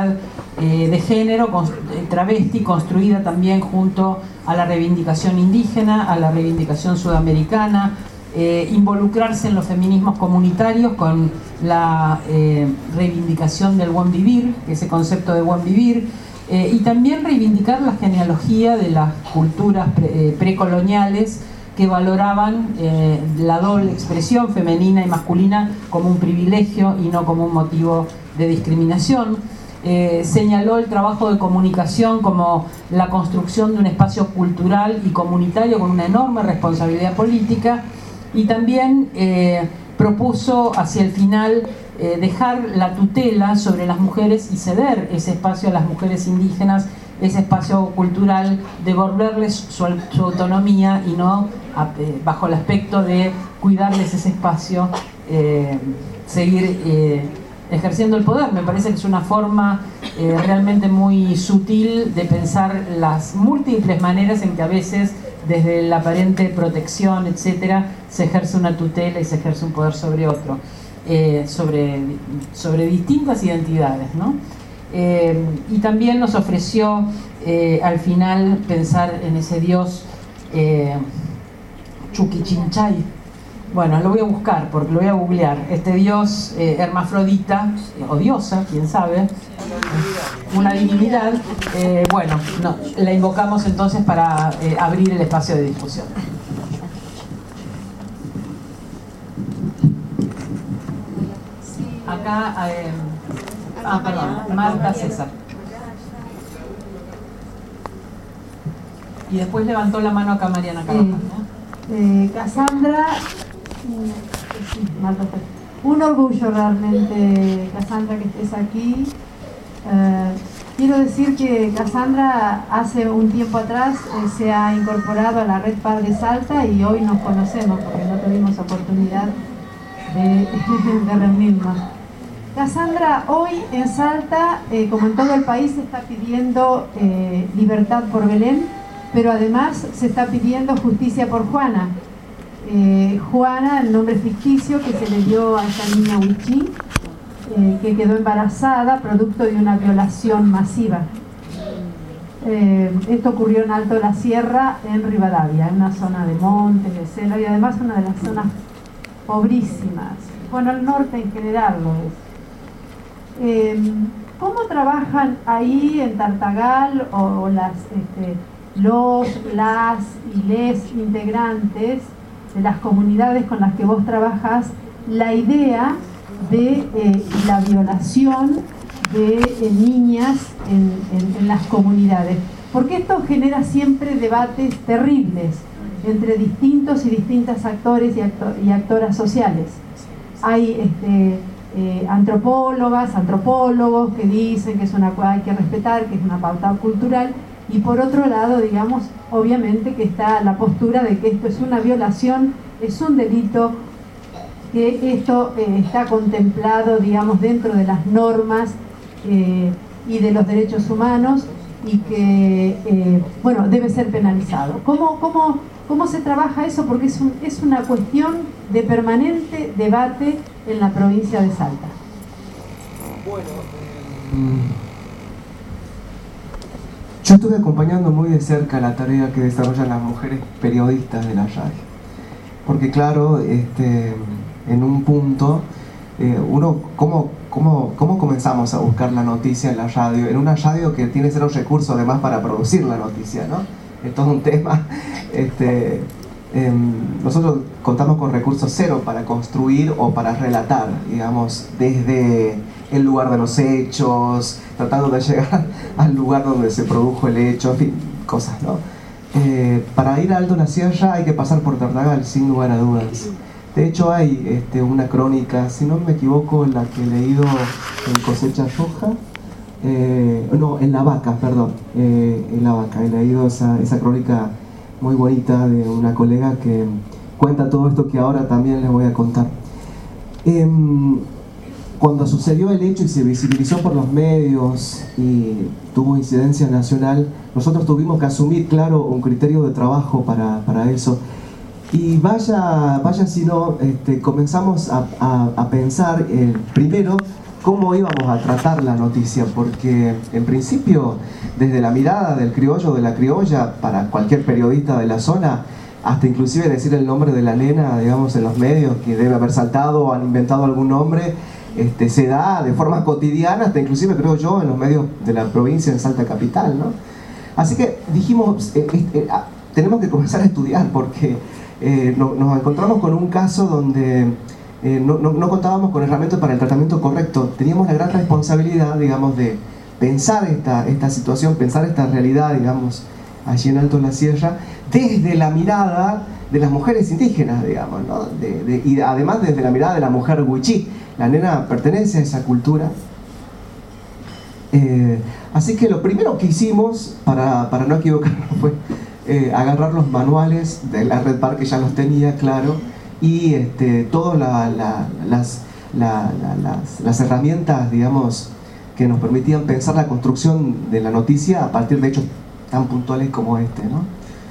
de género, travesti, construida también junto a la reivindicación indígena, a la reivindicación sudamericana, involucrarse en los feminismos comunitarios con la reivindicación del buen vivir, ese concepto de buen vivir, y también reivindicar la genealogía de las culturas precoloniales que valoraban la doble expresión femenina y masculina como un privilegio y no como un motivo de discriminación. Señaló el trabajo de comunicación como la construcción de un espacio cultural y comunitario con una enorme responsabilidad política, y también propuso hacia el final dejar la tutela sobre las mujeres y ceder ese espacio a las mujeres indígenas, ese espacio cultural, devolverles su autonomía y no bajo el aspecto de cuidarles ese espacio, seguir ejerciendo el poder. Me parece que es una forma realmente muy sutil de pensar las múltiples maneras en que a veces desde la aparente protección, etcétera, se ejerce una tutela y se ejerce un poder sobre otro, sobre distintas identidades, ¿no? Y también nos ofreció al final pensar en ese dios Chuquichinchay. Bueno, lo voy a buscar porque lo voy a googlear. Este dios hermafrodita, o diosa, quién sabe, una divinidad. Bueno, no, la invocamos entonces para abrir el espacio de discusión. Acá, perdón, Marta César. Y después levantó la mano acá Mariana Carvajal, ¿no? Cassandra, un orgullo realmente, Cassandra, que estés aquí. Quiero decir que Cassandra hace un tiempo atrás se ha incorporado a la Red Par de Salta y hoy nos conocemos porque no tuvimos oportunidad de reunirnos. Cassandra, hoy en Salta, como en todo el país, se está pidiendo libertad por Belén, pero además se está pidiendo justicia por Juana. Juana, el nombre ficticio que se le dio a esta niña Huichí, que quedó embarazada producto de una violación masiva. Esto ocurrió en Alto de la Sierra, en Rivadavia, en una zona de montes, de selva, y además una de las zonas pobrísimas. Bueno, el norte en general lo es. ¿Cómo trabajan ahí en Tartagal o las y les integrantes de las comunidades con las que vos trabajás la idea de la violación de niñas en las comunidades? Porque esto genera siempre debates terribles entre distintos y distintas actores y actoras sociales. Hay antropólogas, antropólogos que dicen que es una cosa hay que respetar, que es una pauta cultural, y por otro lado, digamos, obviamente que está la postura de que esto es una violación, es un delito, que esto está contemplado, digamos, dentro de las normas y de los derechos humanos, y que, bueno, debe ser penalizado. ¿Cómo se trabaja eso? Porque es una cuestión de permanente debate en la provincia de Salta. Bueno, yo estuve acompañando muy de cerca la tarea que desarrollan las mujeres periodistas de la radio. Porque claro, en un punto, ¿cómo comenzamos a buscar la noticia en la radio? En una radio que tiene cero recursos además para producir la noticia, ¿no? Es todo un tema. Nosotros contamos con recursos cero para construir o para relatar, digamos, desde el lugar de los hechos, tratando de llegar al lugar donde se produjo el hecho, en fin, cosas, ¿no? Para ir a Alto la Sierra hay que pasar por Tartagal, sin lugar a dudas. De hecho hay una crónica, si no me equivoco, la que he leído en Cosecha Roja, no, en La Vaca, perdón, en La Vaca, he leído esa crónica muy bonita de una colega que cuenta todo esto que ahora también les voy a contar. Cuando sucedió el hecho y se visibilizó por los medios y tuvo incidencia nacional, nosotros tuvimos que asumir, claro, un criterio de trabajo para eso. Y vaya si no, comenzamos a pensar, primero, cómo íbamos a tratar la noticia, porque en principio, desde la mirada del criollo o de la criolla, para cualquier periodista de la zona, hasta inclusive decir el nombre de la nena, digamos, en los medios, que debe haber saltado o han inventado algún nombre, se da de forma cotidiana, hasta inclusive, creo yo, en los medios de la provincia, en Salta Capital, ¿no? Así que dijimos, tenemos que comenzar a estudiar, porque nos encontramos con un caso donde no contábamos con herramientas para el tratamiento correcto. Teníamos la gran responsabilidad, digamos, de pensar esta situación, pensar esta realidad, digamos, allí en Alto la Sierra, desde la mirada de las mujeres indígenas, digamos, ¿no? Y además desde la mirada de la mujer wichí. La nena pertenece a esa cultura. Así que lo primero que hicimos, para no equivocarnos, fue agarrar los manuales de la Red Par, que ya los tenía, claro, y todas las herramientas, digamos, que nos permitían pensar la construcción de la noticia a partir de hechos tan puntuales como este, ¿no?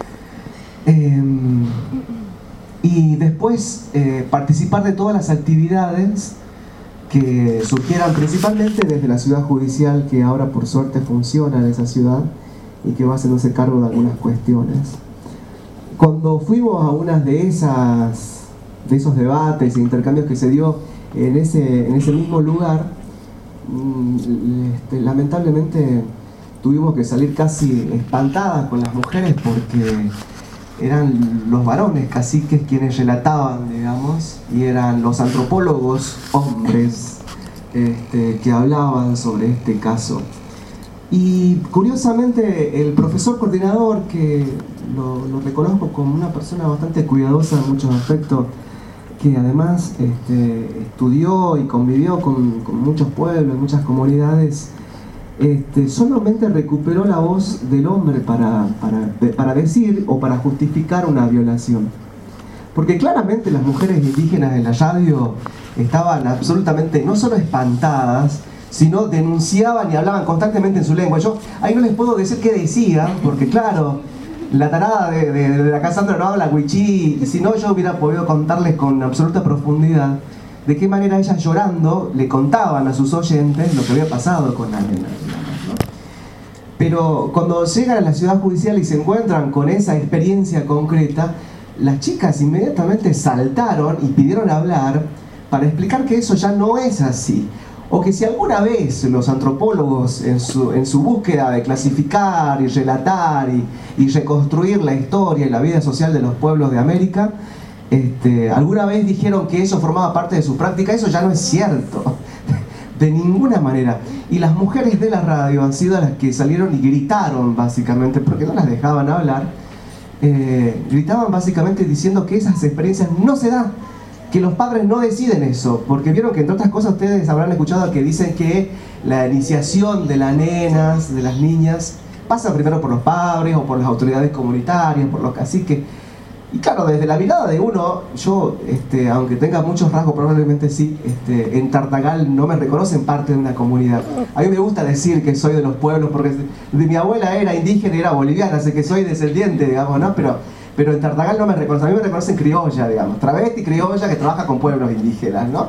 Y después participar de todas las actividades que surgieran principalmente desde la ciudad judicial, que ahora por suerte funciona en esa ciudad y que va haciéndose cargo de algunas cuestiones. Cuando fuimos a una de esos debates e intercambios que se dio en ese mismo lugar, lamentablemente tuvimos que salir casi espantadas con las mujeres, porque eran los varones caciques quienes relataban, digamos, y eran los antropólogos hombres que hablaban sobre este caso. Y curiosamente el profesor coordinador, que lo reconozco como una persona bastante cuidadosa en muchos aspectos, que además estudió y convivió con muchos pueblos, muchas comunidades, solamente recuperó la voz del hombre para decir o para justificar una violación. Porque claramente las mujeres indígenas en la radio estaban absolutamente, no solo espantadas, sino denunciaban y hablaban constantemente en su lengua. Yo ahí no les puedo decir qué decían, porque claro, la tarada de la Cassandra no habla wichí, y si no yo hubiera podido contarles con absoluta profundidad de qué manera ellas, llorando, le contaban a sus oyentes lo que había pasado con la nena, digamos, ¿no? Pero cuando llegan a la ciudad judicial y se encuentran con esa experiencia concreta, las chicas inmediatamente saltaron y pidieron hablar para explicar que eso ya no es así. O que si alguna vez los antropólogos en su búsqueda de clasificar y relatar y reconstruir la historia y la vida social de los pueblos de América, alguna vez dijeron que eso formaba parte de su práctica, eso ya no es cierto, de ninguna manera. Y las mujeres de la radio han sido las que salieron y gritaron básicamente, porque no las dejaban hablar, gritaban básicamente diciendo que esas experiencias no se dan, que los padres no deciden eso, porque vieron que entre otras cosas ustedes habrán escuchado que dicen que la iniciación de las nenas, de las niñas, pasa primero por los padres o por las autoridades comunitarias, por los caciques. Y claro, desde la mirada de uno, yo, aunque tenga muchos rasgos, probablemente sí, en Tartagal no me reconocen parte de una comunidad. A mí me gusta decir que soy de los pueblos, porque mi abuela era indígena y era boliviana, así que soy descendiente, digamos, ¿no? Pero en Tartagal no me reconocen, a mí me reconocen criolla, digamos, travesti criolla que trabaja con pueblos indígenas, ¿no?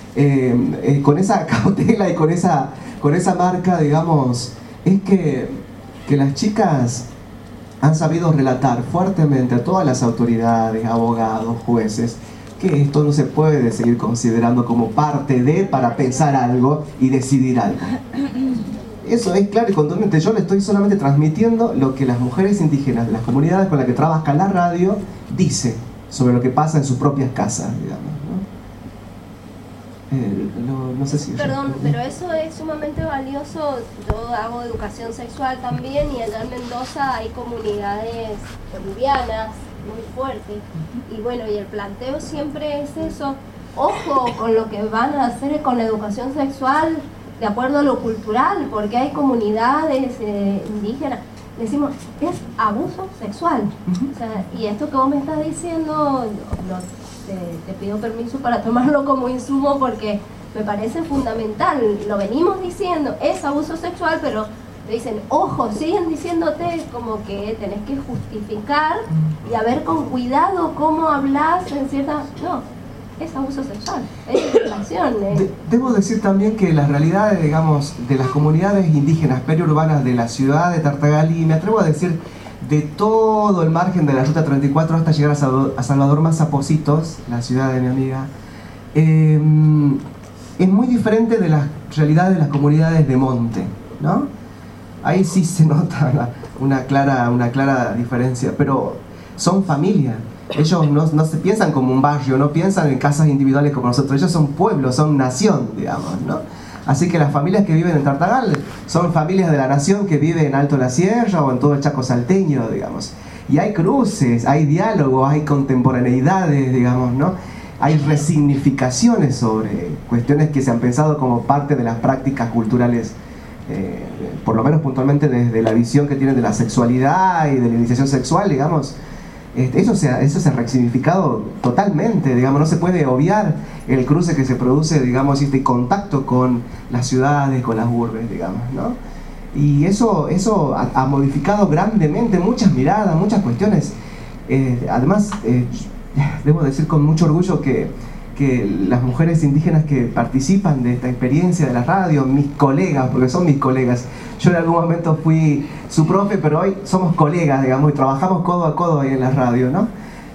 Con esa cautela y con esa marca, digamos, es que las chicas han sabido relatar fuertemente a todas las autoridades, abogados, jueces, que esto no se puede seguir considerando como parte de, para pensar algo y decidir algo. Eso es claro y contundente. Yo le estoy solamente transmitiendo lo que las mujeres indígenas de las comunidades con las que trabaja la radio dice sobre lo que pasa en sus propias casas, digamos, ¿no? No sé si... Perdón, pero eso es sumamente valioso. Yo hago educación sexual también y allá en Mendoza hay comunidades bolivianas muy fuertes. Y bueno, y el planteo siempre es eso. Ojo con lo que van a hacer con la educación sexual de acuerdo a lo cultural, porque hay comunidades indígenas. Decimos, es abuso sexual. O sea, y esto que vos me estás diciendo, te pido permiso para tomarlo como insumo porque me parece fundamental. Lo venimos diciendo, es abuso sexual, pero te dicen, ojo, siguen diciéndote como que tenés que justificar y a ver con cuidado cómo hablas en cierta... No, es abuso sexual, es violación. Debo decir también que las realidades, digamos, de las comunidades indígenas periurbanas de la ciudad de Tartagal, y me atrevo a decir de todo el margen de la Ruta 34 hasta llegar a Salvador Maza Pocitos, la ciudad de mi amiga, es muy diferente de las realidades de las comunidades de monte, ¿no? Ahí sí se nota una clara diferencia, pero son familias. Ellos no se piensan como un barrio, no piensan en casas individuales como nosotros, ellos son pueblos, son nación, digamos, ¿no? Así que las familias que viven en Tartagal son familias de la nación que vive en Alto la Sierra o en todo el Chaco salteño, digamos. Y hay cruces, hay diálogos, hay contemporaneidades, digamos, ¿no? Hay resignificaciones sobre cuestiones que se han pensado como parte de las prácticas culturales, por lo menos puntualmente desde la visión que tienen de la sexualidad y de la iniciación sexual, digamos. Eso se ha resignificado totalmente, digamos, no se puede obviar el cruce que se produce, digamos, este contacto con las ciudades, con las urbes, digamos, ¿no? Y eso ha modificado grandemente muchas miradas, muchas cuestiones. Además, debo decir con mucho orgullo que las mujeres indígenas que participan de esta experiencia de la radio, mis colegas, porque son mis colegas, yo en algún momento fui su profe, pero hoy somos colegas, digamos, y trabajamos codo a codo ahí en la radio, ¿no?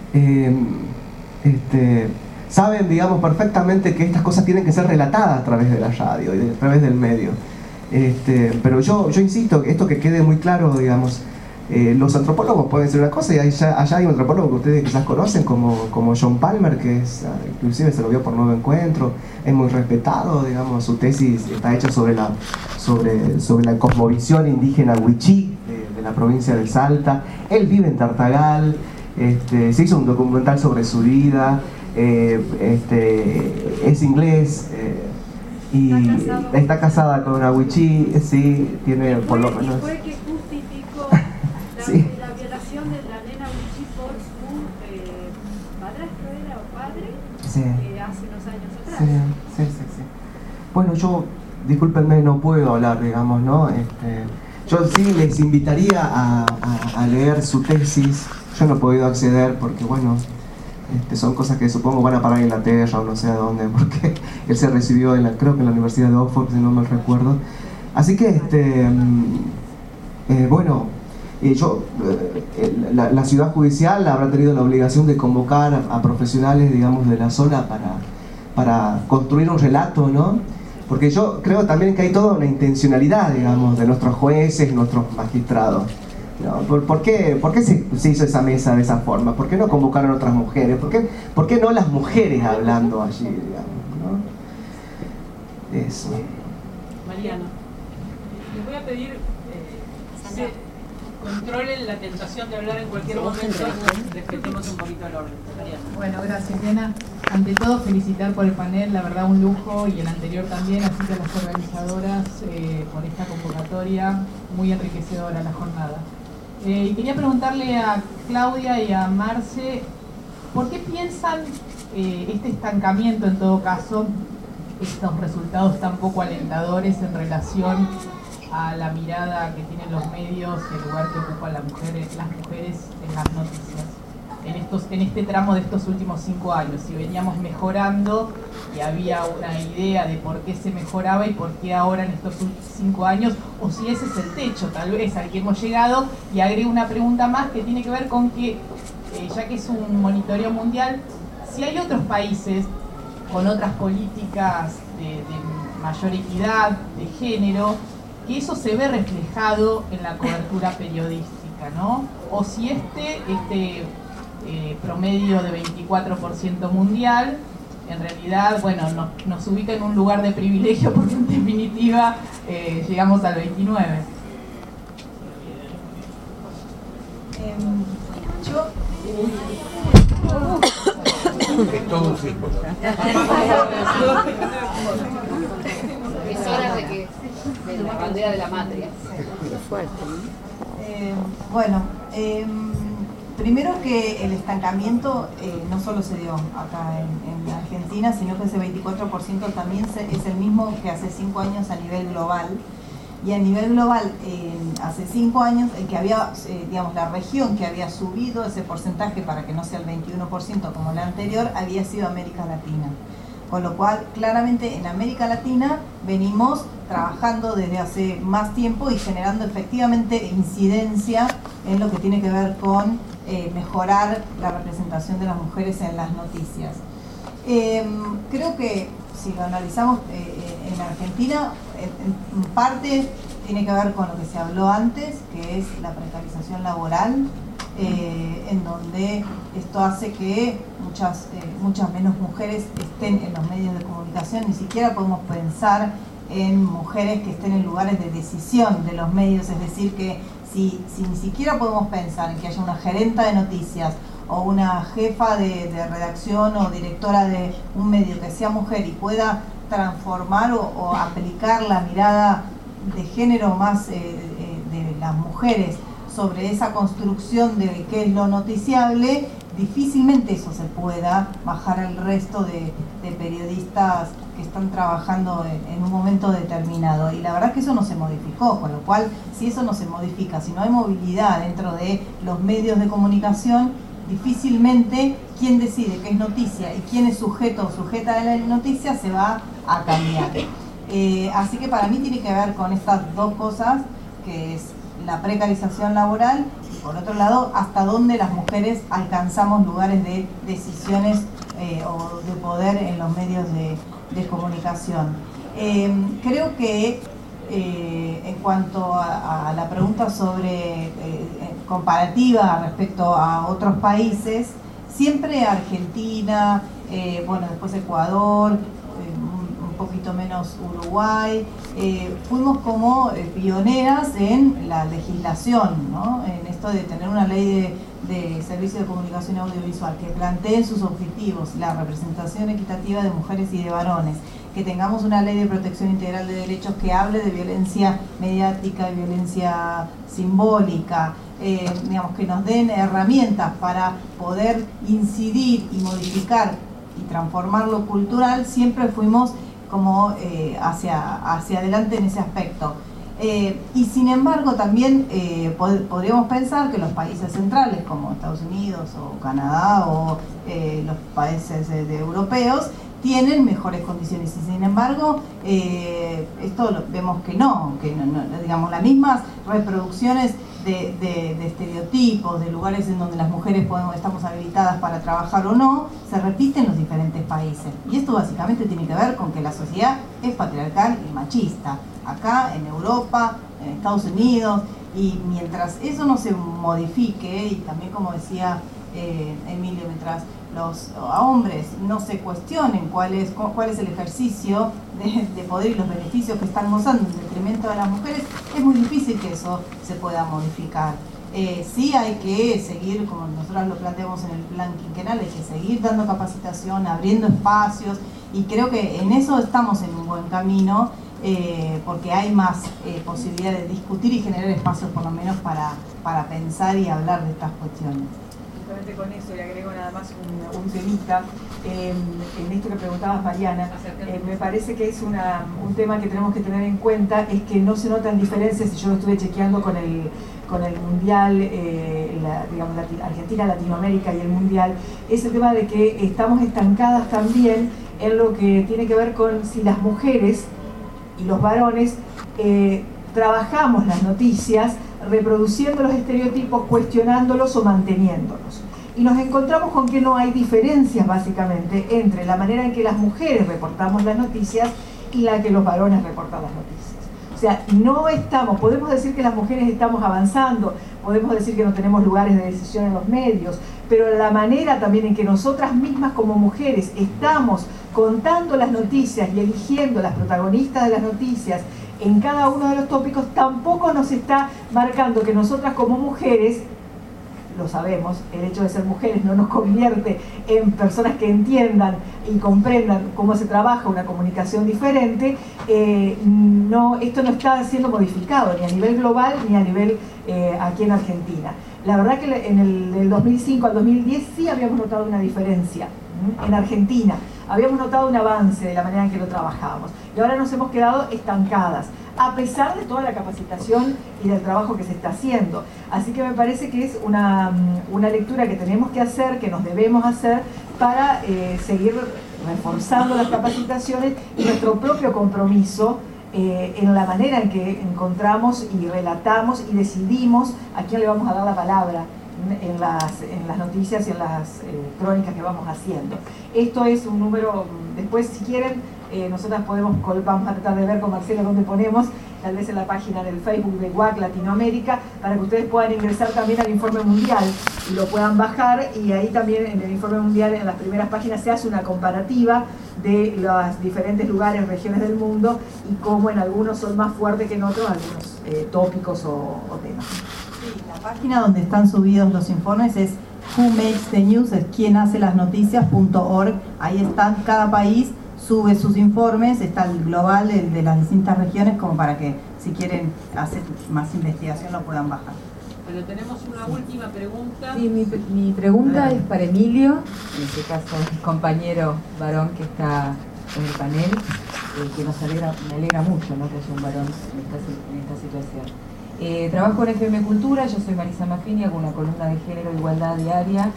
Saben, digamos, perfectamente que estas cosas tienen que ser relatadas a través de la radio y a través del medio. Pero yo insisto, esto que quede muy claro, digamos, los antropólogos pueden decir una cosa, y allá hay un antropólogo que ustedes quizás conocen como John Palmer, que inclusive se lo vio por Nuevo Encuentro, es muy respetado, digamos, su tesis está hecha sobre la cosmovisión indígena wichí de la provincia de Salta. Él vive en Tartagal, se hizo un documental sobre su vida, es inglés, y está casada con una wichí, sí, tiene por lo menos... Sí. La violación de la nena wichí por su padrastro era o padre, sí, hace unos años atrás. Sí. Bueno, yo, discúlpenme, no puedo hablar, digamos, ¿no? Yo sí les invitaría a leer su tesis. Yo no he podido acceder porque, bueno, son cosas que supongo van a parar en Inglaterra o no sé a dónde, porque él se recibió creo que en la Universidad de Oxford, si no mal recuerdo. Así que, bueno... la ciudad judicial habrá tenido la obligación de convocar a profesionales, digamos, de la zona para construir un relato, ¿no? Porque yo creo también que hay toda una intencionalidad, digamos, de nuestros jueces, nuestros magistrados, ¿no? ¿Por qué se hizo esa mesa de esa forma? ¿Por qué no convocaron a otras mujeres? ¿Por qué no las mujeres hablando allí, digamos, ¿no? Eso. Mariano, les voy a pedir... controlen la tentación de hablar en cualquier momento, respetemos un poquito el orden. Mariana. Bueno, gracias, Elena. Ante todo, felicitar por el panel, la verdad un lujo, y el anterior también, así que a las organizadoras por esta convocatoria, muy enriquecedora la jornada. Y quería preguntarle a Claudia y a Marce, ¿por qué piensan este estancamiento, en todo caso, estos resultados tan poco alentadores en relación a la mirada que tienen los medios y el lugar que ocupan las mujeres en las noticias en este tramo de estos últimos 5 años? Si veníamos mejorando y había una idea de por qué se mejoraba y por qué ahora en estos 5 años, o si ese es el techo tal vez al que hemos llegado. Y agrego una pregunta más que tiene que ver con que, ya que es un monitoreo mundial, si hay otros países con otras políticas de mayor equidad de género, que eso se ve reflejado en la cobertura periodística, ¿no? O si promedio de 24% mundial, en realidad, bueno, nos ubica en un lugar de privilegio, porque en definitiva llegamos al 29%. Es todo un círculo. Es hora de la bandera de la matria. Qué fuerte, ¿no? Bueno, primero que el estancamiento no solo se dio acá en Argentina, sino que ese 24% también es el mismo que hace 5 años a nivel global. y a nivel global, hace 5 años, el que había, digamos, la región que había subido ese porcentaje para que no sea el 21% como la anterior, había sido América Latina. Con lo cual, claramente en América Latina venimos trabajando desde hace más tiempo y generando efectivamente incidencia en lo que tiene que ver con mejorar la representación de las mujeres en las noticias. Creo que si lo analizamos en Argentina, en parte tiene que ver con lo que se habló antes, que es la precarización laboral, en donde esto hace que muchas menos mujeres estén en los medios de comunicación. Ni siquiera podemos pensar en mujeres que estén en lugares de decisión de los medios, es decir, que si ni siquiera podemos pensar en que haya una gerenta de noticias o una jefa de redacción o directora de un medio que sea mujer y pueda transformar o aplicar la mirada de género más de las mujeres sobre esa construcción de qué es lo noticiable, difícilmente eso se pueda bajar al resto de periodistas que están trabajando en un momento determinado. Y la verdad es que eso no se modificó, con lo cual, si eso no se modifica, si no hay movilidad dentro de los medios de comunicación, difícilmente quien decide qué es noticia y quién es sujeto o sujeta de la noticia se va a cambiar. Así que para mí tiene que ver con estas dos cosas, que es la precarización laboral y por otro lado hasta dónde las mujeres alcanzamos lugares de decisiones o de poder en los medios de comunicación. Creo que en cuanto a la pregunta sobre comparativa respecto a otros países, siempre Argentina, bueno, después Ecuador, un poquito menos Uruguay, fuimos como pioneras en la legislación, ¿no? En esto de tener una ley de servicio de comunicación audiovisual que plantee en sus objetivos la representación equitativa de mujeres y de varones, que tengamos una ley de protección integral de derechos que hable de violencia mediática y violencia simbólica, digamos, que nos den herramientas para poder incidir y modificar y transformar lo cultural. Siempre fuimos como hacia adelante en ese aspecto. Y sin embargo también podríamos pensar que los países centrales como Estados Unidos o Canadá o los países europeos tienen mejores condiciones y sin embargo esto vemos que no, digamos, las mismas reproducciones de estereotipos, de lugares en donde las mujeres estamos habilitadas para trabajar o no, se repiten en los diferentes países. Y esto básicamente tiene que ver con que la sociedad es patriarcal y machista, acá, en Europa, en Estados Unidos, y mientras eso no se modifique, y también como decía Emilio, mientras los hombres no se cuestionen cuál es el ejercicio de poder y los beneficios que están gozando en detrimento de las mujeres, es muy difícil que eso se pueda modificar. Sí hay que seguir, como nosotros lo planteamos en el plan quinquenal, hay que seguir dando capacitación, abriendo espacios, y creo que en eso estamos en un buen camino, porque hay más posibilidad de discutir y generar espacios por lo menos para pensar y hablar de estas cuestiones. Justamente con eso le agrego nada más un temita en esto que preguntabas, Mariana. Me parece que es un tema que tenemos que tener en cuenta, es que no se notan diferencias, y yo lo estuve chequeando con el Mundial, digamos, Argentina, Latinoamérica y el Mundial, es el tema de que estamos estancadas también en lo que tiene que ver con si las mujeres y los varones trabajamos las noticias reproduciendo los estereotipos, cuestionándolos o manteniéndolos. Y nos encontramos con que no hay diferencias básicamente entre la manera en que las mujeres reportamos las noticias y la que los varones reportan las noticias. O sea, no estamos, podemos decir que las mujeres estamos avanzando, podemos decir que no tenemos lugares de decisión en los medios, pero la manera también en que nosotras mismas como mujeres estamos contando las noticias y eligiendo las protagonistas de las noticias en cada uno de los tópicos tampoco nos está marcando que nosotras como mujeres, lo sabemos, el hecho de ser mujeres no nos convierte en personas que entiendan y comprendan cómo se trabaja una comunicación diferente. Esto no está siendo modificado ni a nivel global ni a nivel aquí en Argentina. La verdad que del 2005 al 2010 sí habíamos notado una diferencia en Argentina. Habíamos notado un avance de la manera en que lo trabajábamos. y ahora nos hemos quedado estancadas, a pesar de toda la capacitación y del trabajo que se está haciendo. Así que me parece que es una lectura que tenemos que hacer, que nos debemos hacer para seguir reforzando las capacitaciones y nuestro propio compromiso en la manera en que encontramos y relatamos y decidimos a quién le vamos a dar la palabra en las noticias y en las crónicas que vamos haciendo. Esto es un número, después si quieren, nosotras vamos a tratar de ver con Marcela dónde ponemos, tal vez en la página del Facebook de WAC Latinoamérica, para que ustedes puedan ingresar también al informe mundial y lo puedan bajar, y ahí también en el informe mundial, en las primeras páginas, se hace una comparativa de los diferentes lugares, regiones del mundo, y cómo en algunos son más fuertes que en otros algunos tópicos o temas. Sí, la página donde están subidos los informes es Who Makes the News, es quien hace las noticias.org. Ahí están, cada país sube sus informes, está el global, el de las distintas regiones, como para que si quieren hacer más investigación lo puedan bajar. Bueno, tenemos una última pregunta. Sí, mi pregunta es para Emilio, en este caso mi compañero varón que está en el panel, que me alegra mucho, ¿no?, que haya un varón en esta situación. Trabajo en FM Cultura, yo soy Marisa Maffini, hago una columna de género e igualdad diaria,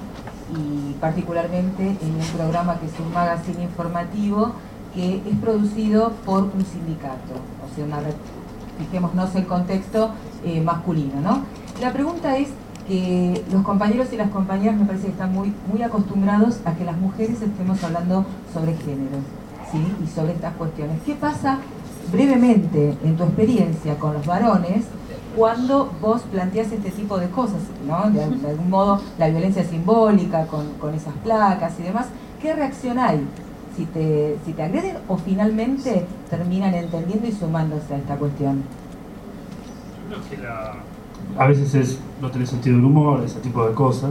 y particularmente en un programa que es un magazine informativo que es producido por un sindicato, o sea, fijémonos el contexto masculino, ¿no? La pregunta es que los compañeros y las compañeras me parece que están muy acostumbrados a que las mujeres estemos hablando sobre género, ¿sí?, y sobre estas cuestiones. ¿Qué pasa brevemente en tu experiencia con los varones cuando vos planteás este tipo de cosas, ¿no? De algún modo, la violencia simbólica con esas placas y demás? ¿Qué reacción hay? Si te agreden o finalmente terminan entendiendo y sumándose a esta cuestión. Creo que a veces no tener sentido del humor, ese tipo de cosas.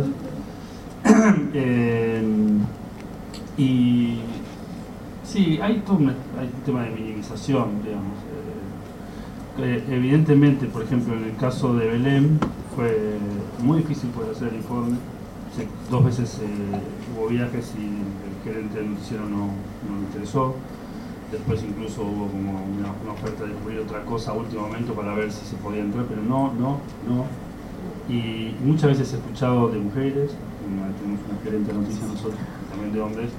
Y sí, hay un tema de minimización, digamos. Evidentemente, por ejemplo, en el caso de Belén fue muy difícil poder hacer el informe. 2 veces hubo viajes y el gerente del noticiero no le interesó. Después incluso hubo como una oferta de cubrir otra cosa a último momento para ver si se podía entrar, pero no. Y muchas veces he escuchado de mujeres, tenemos una gerente de noticias nosotros, también de hombres,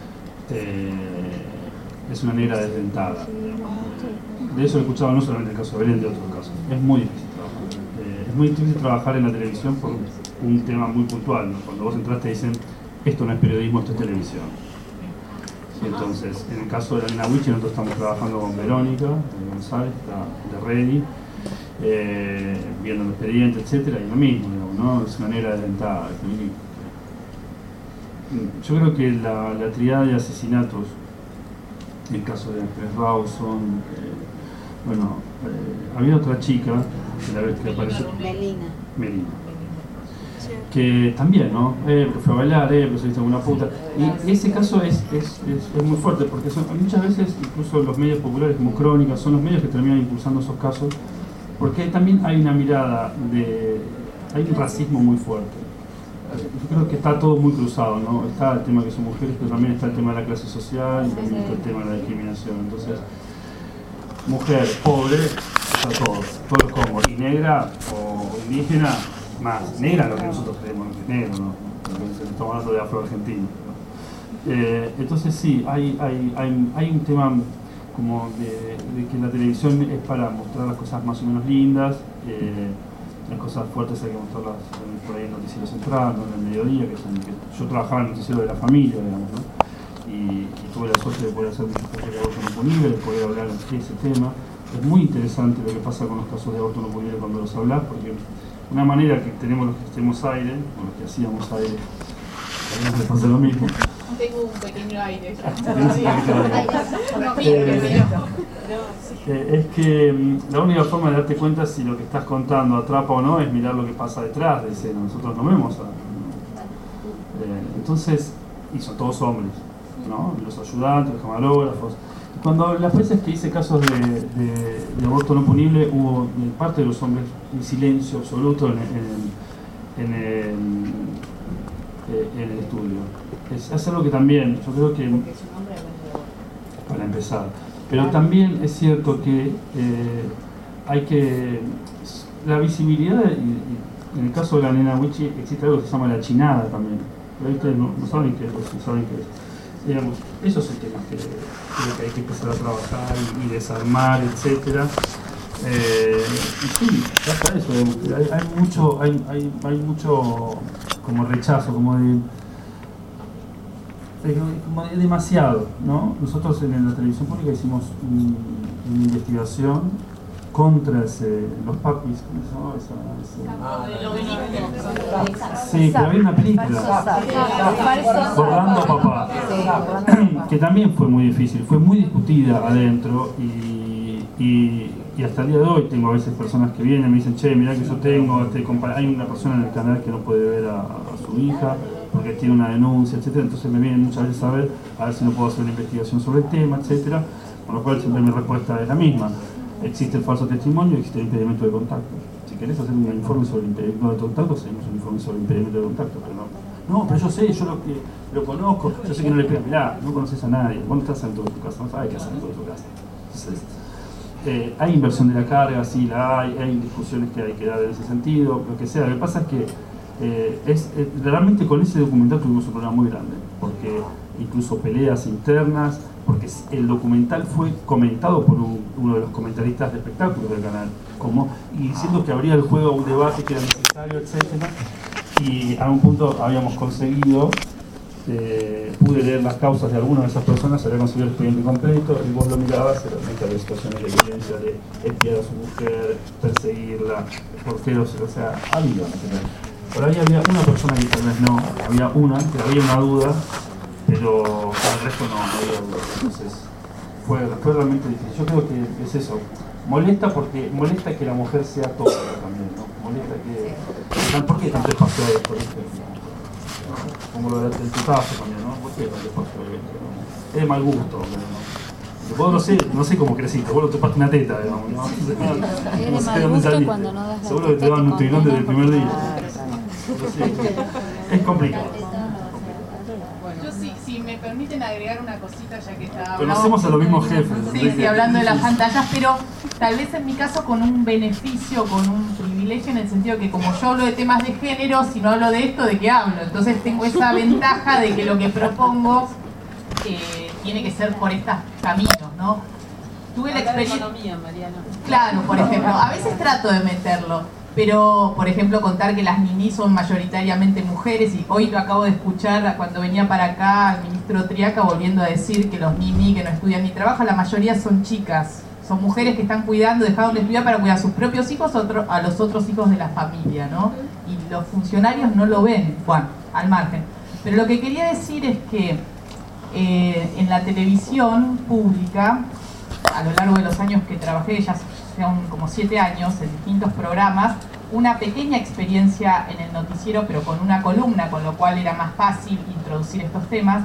es una negra desdentada. De eso he escuchado no solamente en el caso de Belén, de otros casos. Es muy difícil trabajar. Es muy difícil trabajar en la televisión por un tema muy puntual, ¿no? Cuando vos entras te dicen, esto no es periodismo, esto es televisión. Y entonces, en el caso de la nena Wichi, nosotros estamos trabajando con Verónica González, de Ready, viendo el expediente, etcétera, y lo mismo, ¿no? Es una negra desdentada. Yo creo que la triada de asesinatos, en el caso de Ángeles Rawson, había otra chica que apareció, Melina, que también, ¿no? Que fue a bailar, pero se viste como una puta. Y ese caso es muy fuerte, porque muchas veces, incluso los medios populares como Crónica, son los medios que terminan impulsando esos casos, porque también hay una mirada hay un racismo muy fuerte. Yo creo que está todo muy cruzado, ¿no? Está el tema que son mujeres, pero también está el tema de la clase social y también está el tema de la discriminación. Entonces, mujer, pobre, está todo el combo. Y negra o indígena, más negra lo que nosotros creemos que es negro, ¿no? Estamos hablando de afro-argentino, ¿no? Entonces sí, hay un tema como de que la televisión es para mostrar las cosas más o menos lindas, las cosas fuertes hay que mostrarlas por ahí en el noticiero central, ¿no? En el mediodía, yo trabajaba en el noticiero de la familia, digamos, ¿no? Y tuve la suerte de poder hacer muchos casos de aborto no punible, de poder hablar de ese tema. Es muy interesante lo que pasa con los casos de aborto no punible cuando los hablas, porque una manera que tenemos los que hacemos aire, o los que hacíamos aire, a mí me pasa lo mismo. Tengo un pequeño aire. Es que la única forma de darte cuenta si lo que estás contando atrapa o no es mirar lo que pasa detrás de escena. Nosotros no vemos entonces, y son todos hombres, ¿no? Los ayudantes, los camarógrafos. Cuando las veces que hice casos de aborto no punible, hubo de parte de los hombres un silencio absoluto en el estudio. Es algo que también, yo creo que, para empezar, Pero también es cierto que hay que... La visibilidad, y en el caso de la nena Wichi existe algo que se llama la chinada también. Pero ustedes no saben qué es, saben qué es. Digamos, esos son temas que creo que hay que empezar a trabajar y desarmar, etc. Y sí, hasta eso, digamos, hay mucho como rechazo, como de demasiado, ¿no? Nosotros en la televisión pública hicimos una investigación contra los papis, ¿cómo se llama? Sí, pero había una película, Orlando Papá, que también fue muy difícil, fue muy discutida adentro y hasta el día de hoy tengo a veces personas que vienen y me dicen, che, mirá que yo tengo, hay una persona en el canal que no puede ver a su hija porque tiene una denuncia, etcétera. Entonces me vienen muchas veces a ver si no puedo hacer una investigación sobre el tema, etcétera. Con lo cual siempre mi respuesta es la misma. Existe el falso testimonio y existe el impedimento de contacto. Si querés hacer un informe sobre el impedimento de contacto, hacemos un informe sobre el impedimento de contacto, pero no, pero yo sé, yo lo conozco, yo sé que no le pegas, mirá, no conoces a nadie, vos no estás dentro de tu casa, no sabes qué hacer dentro de tu casa. Entonces, hay inversión de la carga, sí la hay discusiones que hay que dar en ese sentido, lo que sea. Lo que pasa es que realmente con ese documental tuvimos un problema muy grande, porque incluso peleas internas, porque el documental fue comentado por uno de los comentaristas de espectáculos del canal, y diciendo que habría el juego un debate que era necesario, etc. Y a un punto habíamos conseguido, pude leer las causas de algunas de esas personas, se había conseguido el expediente completo, y vos lo mirabas, realmente había situaciones de violencia, de espiar a su mujer, perseguirla, porteros, o sea, había. Por ahí había una persona que tal vez no, había una duda, pero el resto no había duda. Entonces fue realmente difícil. Yo creo que es eso. Molesta que la mujer sea tóxica también, ¿no? Molesta que... ¿Por qué tanto espacio de esto? Como lo del tutazo también, ¿no? ¿Por qué tanto espacio de esto? ¿No? Es de mal gusto, ¿no? Vos no sé cómo creciste, vos lo topaste una teta, digamos, ¿no? Es de mal gusto cuando no das. Seguro que te daban Nutrilón desde el primer día. Es complicado. Yo si me permiten agregar una cosita, ya que está... Conocemos a los mismos jefes. Sí, hablando de las pantallas, pero tal vez en mi caso con un beneficio, con un privilegio, en el sentido que como yo hablo de temas de género, si no hablo de esto, ¿de qué hablo? Entonces tengo esa ventaja de que lo que propongo tiene que ser por estos caminos, ¿no? Tuve la experiencia... Claro, por ejemplo, a veces trato de meterlo, pero, por ejemplo, contar que las ninis son mayoritariamente mujeres, y hoy lo acabo de escuchar cuando venía para acá al ministro Triaca volviendo a decir que los nini que no estudian ni trabajan, la mayoría son chicas, son mujeres que están cuidando, dejaron de estudiar para cuidar a sus propios hijos, a los otros hijos de la familia, ¿no? Y los funcionarios no lo ven, Juan, al margen. Pero lo que quería decir es que en la televisión pública, a lo largo de los años que trabajé, ya son como 7 años en distintos programas, una pequeña experiencia en el noticiero, pero con una columna, con lo cual era más fácil introducir estos temas.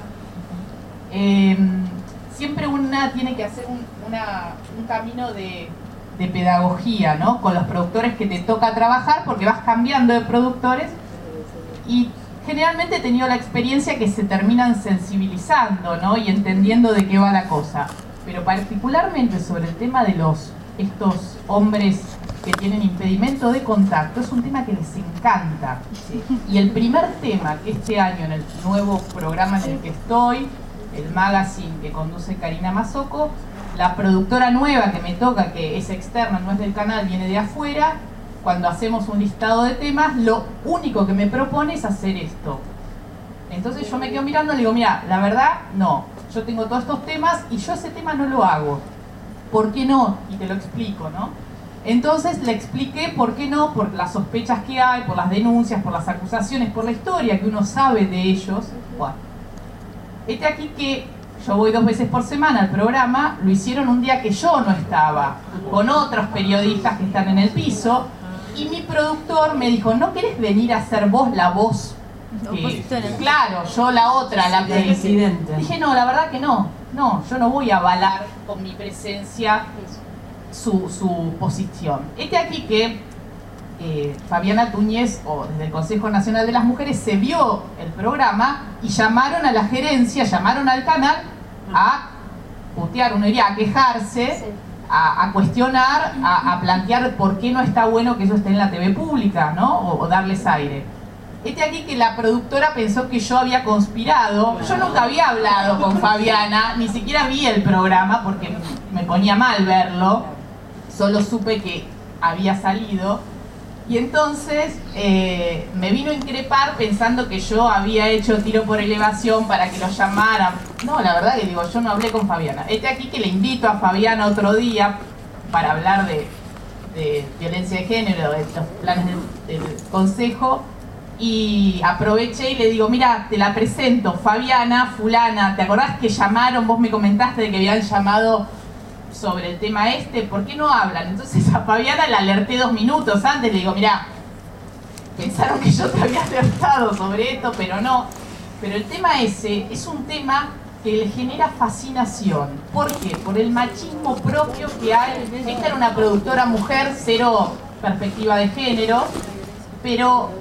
Siempre una tiene que hacer un camino de pedagogía, ¿no? Con los productores que te toca trabajar, porque vas cambiando de productores, y generalmente he tenido la experiencia que se terminan sensibilizando, ¿no? Y entendiendo de qué va la cosa. Pero particularmente sobre el tema de estos hombres que tienen impedimento de contacto, es un tema que les encanta. Y el primer tema que este año en el nuevo programa en el que estoy, el magazine que conduce Karina Mazzocco, la productora nueva que me toca, que es externa, no es del canal, viene de afuera, cuando hacemos un listado de temas, lo único que me propone es hacer esto. Entonces yo me quedo mirando y le digo, mira, la verdad, no, yo tengo todos estos temas y yo ese tema no lo hago. ¿Por qué no? Y te lo explico, ¿no? Entonces le expliqué por qué no, por las sospechas que hay, por las denuncias, por las acusaciones, por la historia que uno sabe de ellos. Bueno, aquí que yo voy 2 veces por semana al programa, lo hicieron un día que yo no estaba, con otros periodistas que están en el piso, y mi productor me dijo, ¿no querés venir a ser vos la voz? Claro, yo la otra, la presidente. Dije, no, la verdad que no, yo no voy a avalar con mi presencia su posición. Aquí que Fabiana Túñez, o desde el Consejo Nacional de las Mujeres, se vio el programa y llamaron a la gerencia, llamaron al canal a putear, uno diría a quejarse, a cuestionar, a plantear por qué no está bueno que eso esté en la TV pública, ¿no? O darles aire. Aquí que la productora pensó que yo había conspirado. Yo nunca había hablado con Fabiana, ni siquiera vi el programa porque me ponía mal verlo. Solo supe que había salido. Y entonces me vino a increpar pensando que yo había hecho tiro por elevación para que lo llamaran. No, la verdad que digo, yo no hablé con Fabiana. Aquí que le invito a Fabiana otro día para hablar de violencia de género, de los planes del consejo. Y aproveché y le digo, mira, te la presento, Fabiana, fulana, ¿te acordás que llamaron? Vos me comentaste de que habían llamado sobre el tema ¿por qué no hablan? Entonces a Fabiana la alerté 2 minutos antes, le digo, mira, pensaron que yo te había alertado sobre esto, pero no. Pero el tema ese es un tema que le genera fascinación. ¿Por qué? Por el machismo propio que hay. Esta era una productora mujer, 0 perspectiva de género, pero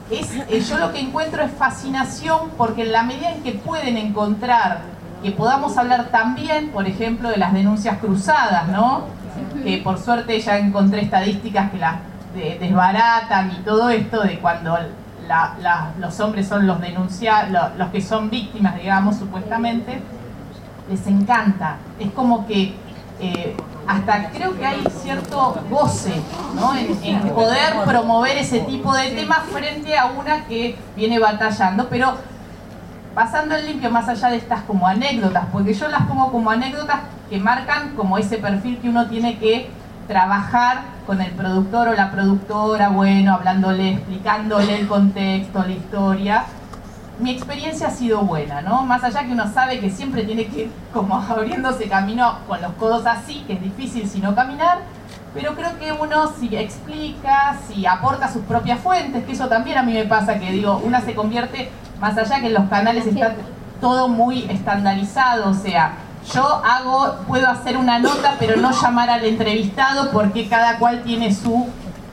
yo lo que encuentro es fascinación porque en la medida en que pueden encontrar que podamos hablar también, por ejemplo, de las denuncias cruzadas, ¿no? Que por suerte ya encontré estadísticas que las desbaratan y todo esto de cuando los hombres son los denunciados, los que son víctimas, digamos, supuestamente, les encanta. Es como que hasta creo que hay cierto goce, ¿no? en poder promover ese tipo de temas frente a una que viene batallando, pero pasando en limpio más allá de estas como anécdotas, porque yo las pongo como anécdotas que marcan como ese perfil que uno tiene que trabajar con el productor o la productora, bueno, hablándole, explicándole el contexto, la historia. Mi experiencia ha sido buena, ¿no? Más allá que uno sabe que siempre tiene que ir como abriéndose camino con los codos así, que es difícil si no caminar, pero creo que uno si explica, si aporta sus propias fuentes, que eso también a mí me pasa, que digo, una se convierte, más allá que en los canales está todo muy estandarizado, o sea, yo puedo hacer una nota, pero no llamar al entrevistado porque cada cual tiene su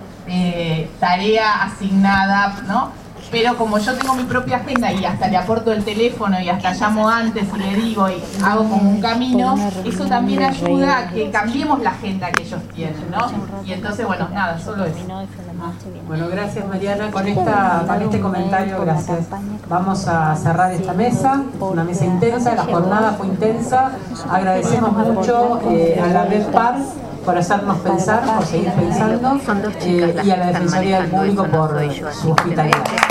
tarea asignada, ¿no? Pero como yo tengo mi propia agenda y hasta le aporto el teléfono y hasta llamo antes y le digo y hago como un camino, eso también ayuda a que cambiemos la agenda que ellos tienen, ¿no? Y entonces, bueno, nada, solo eso. Bueno, gracias Mariana. Con este comentario, gracias. Vamos a cerrar esta mesa, una mesa intensa, la jornada fue intensa. Agradecemos mucho a la Red PAR por hacernos pensar, por seguir pensando, y a la Defensoría del Público por su hospitalidad.